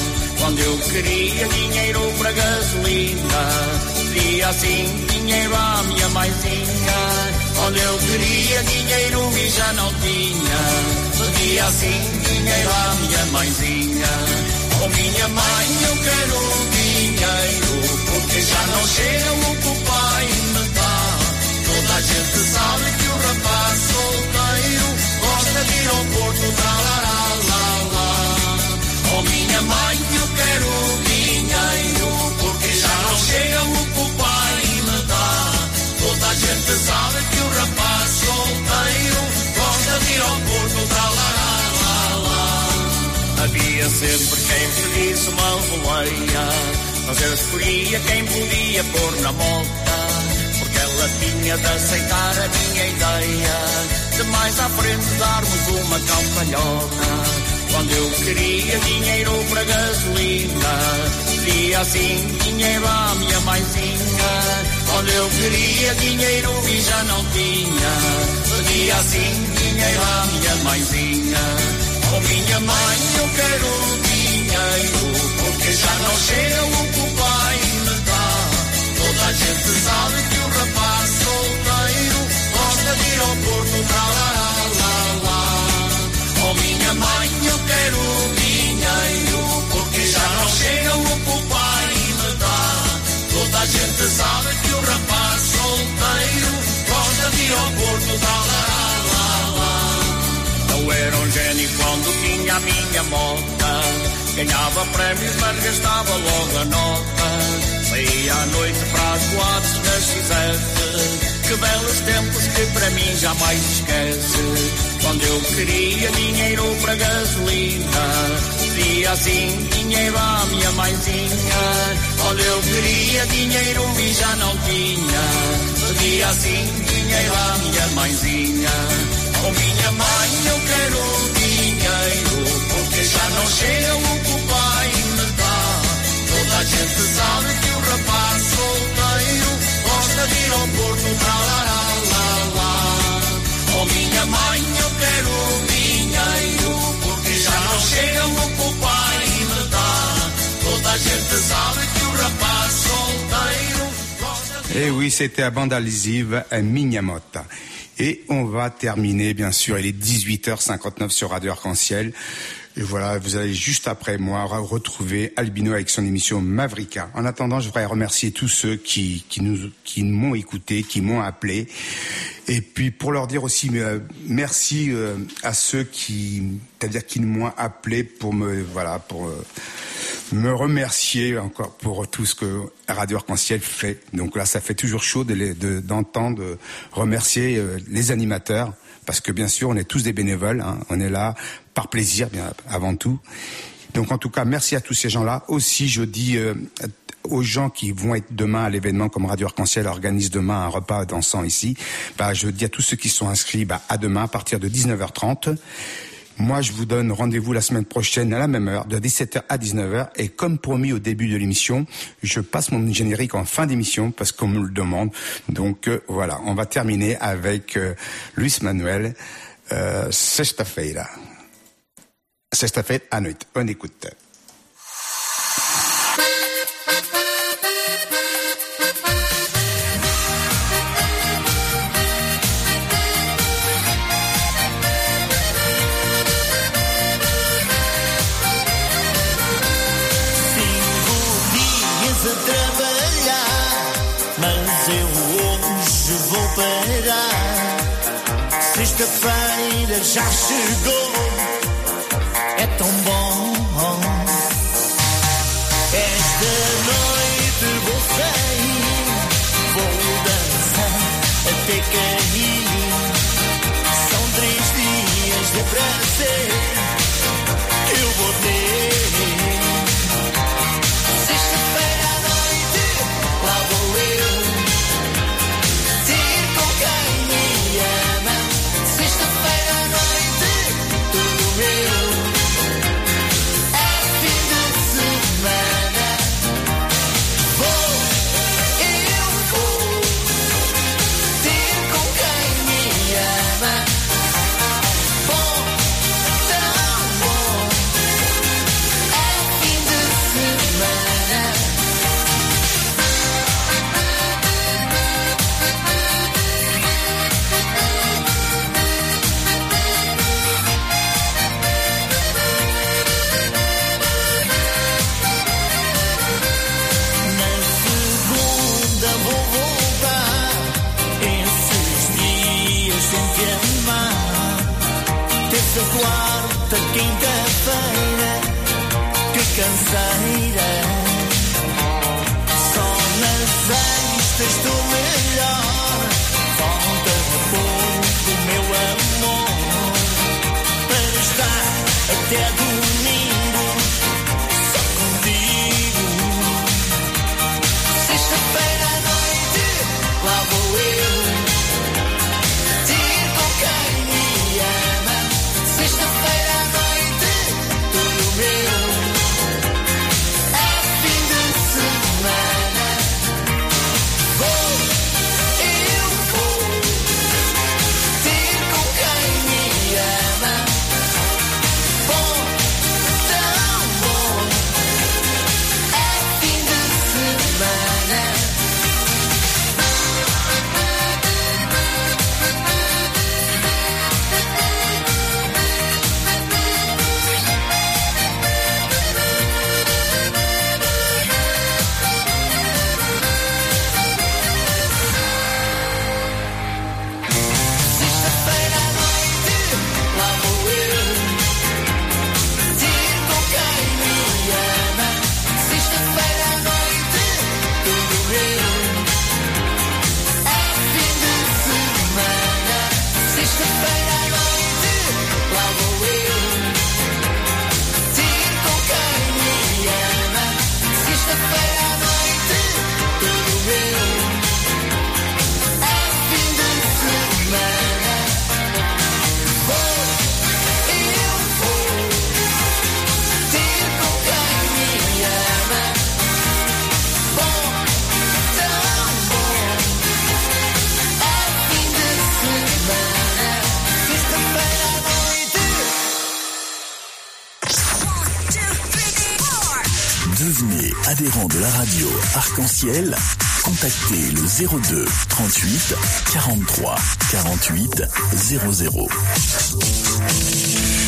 Quando eu queria dinheiro para gasolina, pedia assim dinheiro à minha mãezinha. Quando eu queria dinheiro e já não tinha, pedia assim dinheiro à minha mãezinha. Oh minha mãe, eu quero dinheiro, porque já não chega o que o pai me dá. Toda a gente sabe que o rapaz solteiro gosta de ir ao Porto, lá, lá, lá, lá. Oh minha mãe, eu quero dinheiro, porque já não chega o que o pai me dá. Toda a gente sabe que o rapaz solteiro gosta de ir ao Porto, lá, lá, lá, lá. Havia sempre quem pedisse uma boleia, mas eu escolhia quem podia pôr na moda, porque ela tinha de aceitar a minha ideia de mais à frente darmos uma campalhota. Quando eu queria dinheiro para gasolina, pedia assim dinheiro à minha mãezinha. Quando eu queria dinheiro e já não tinha, pedia assim dinheiro à minha mãezinha. Oh minha mãe, eu quero dinheiro, porque já não chega o que o pai me dá. Toda a gente sabe que o rapaz solteiro gosta de ir ao Porto, lá, lá, lá, lá. Oh minha mãe, eu quero dinheiro, porque já não chega o que o pai me dá. Toda a gente sabe que o rapaz solteiro gosta de ir ao Porto, lá, lá, lá, lá. Eu era um gênio quando tinha a minha mota, ganhava prémios mas gastava logo a nota. Saía à noite para as boates da X F, que belos tempos que para mim jamais esquece. Quando eu queria dinheiro para gasolina, pedia assim dinheiro à minha mãezinha. Quando eu queria dinheiro e já não tinha, pedia assim dinheiro à minha mãezinha. Oh minha mãe, eu quero dinheiro, porque já não chega o que o pai me dá. Toda a gente sabe que o rapaz solteiro gosta de ir ao Porto, lá, lá, lá, lá. Oh minha mãe, eu quero dinheiro, porque já não chega o que o pai me dá. Toda a gente sabe que o rapaz solteiro gosta de... Eh oui, c'était la bande allusive à Minha Mota. Et on va terminer, bien sûr, il est dix-huit heures cinquante-neuf sur Radio Arc-en-Ciel. Et voilà, vous allez juste après moi retrouver Albino avec son émission Mavrika. En attendant, je voudrais remercier tous ceux qui, qui nous, qui m'ont écouté, qui m'ont appelé. Et puis pour leur dire aussi euh, merci euh, à ceux qui, c'est-à-dire qui m'ont appelé pour me, voilà, pour euh, me remercier encore pour tout ce que Radio Arc-en-Ciel fait. Donc là, ça fait toujours chaud de les, de, d'entendre de remercier euh, les animateurs, parce que bien sûr, on est tous des bénévoles, hein, on est là par plaisir, bien avant tout. Donc en tout cas, merci à tous ces gens-là. Aussi, je dis euh, aux gens qui vont être demain à l'événement, comme Radio Arc-en-Ciel organise demain un repas dansant ici, bah, je dis à tous ceux qui sont inscrits, bah, à demain à partir de dix-neuf heures trente. Moi, je vous donne rendez-vous la semaine prochaine à la même heure, de dix-sept heures à dix-neuf heures. Et comme promis au début de l'émission, je passe mon générique en fin d'émission parce qu'on me le demande. Donc euh, voilà, on va terminer avec euh, Luis Manuel, euh, Sexta-feira. Sexta-feira à nuit. On écoute. Sexta-feira já chegou, é tão bom. Esta noite vou sair, vou dançar até cair. São três dias de prazer que eu vou ter. Sexta-feira à noite, lá vou eu ter com quem me ama. Sexta-feira à noite, tudo meu. É fim de semana. Vou, eu vou ter com quem me ama. Bom, Sexta, quarta, quinta-feira, que canseira. Só nas sextas estou melhor. Falta-me pouco, meu amor, para estar até domingo só contigo. Sexta-feira à noite, lá vou eu ter com quem me ama. Sexta-feira à noite, tudo meu. É fim de semana. Vou, eu vou ter com quem me ama. Bom, tão bom. É fim de semana. Sexta-feira à noite, lá vou eu ter com quem me ama. Sexta-feira à noite, tudo meu. É fim de semana. Sexta-feira à noite, lá vou eu ter com quem me ama. Sexta-feira à noite, tudo meu. É fim de semana. Vou, eu vou ter com quem me ama. Bom, tão bom. É fim de semana. Sexta-feira à noite. Devenez adhérent de la radio Arc-en-Ciel. Contactez le zéro deux trente-huit quarante-trois quarante-huit zéro zéro.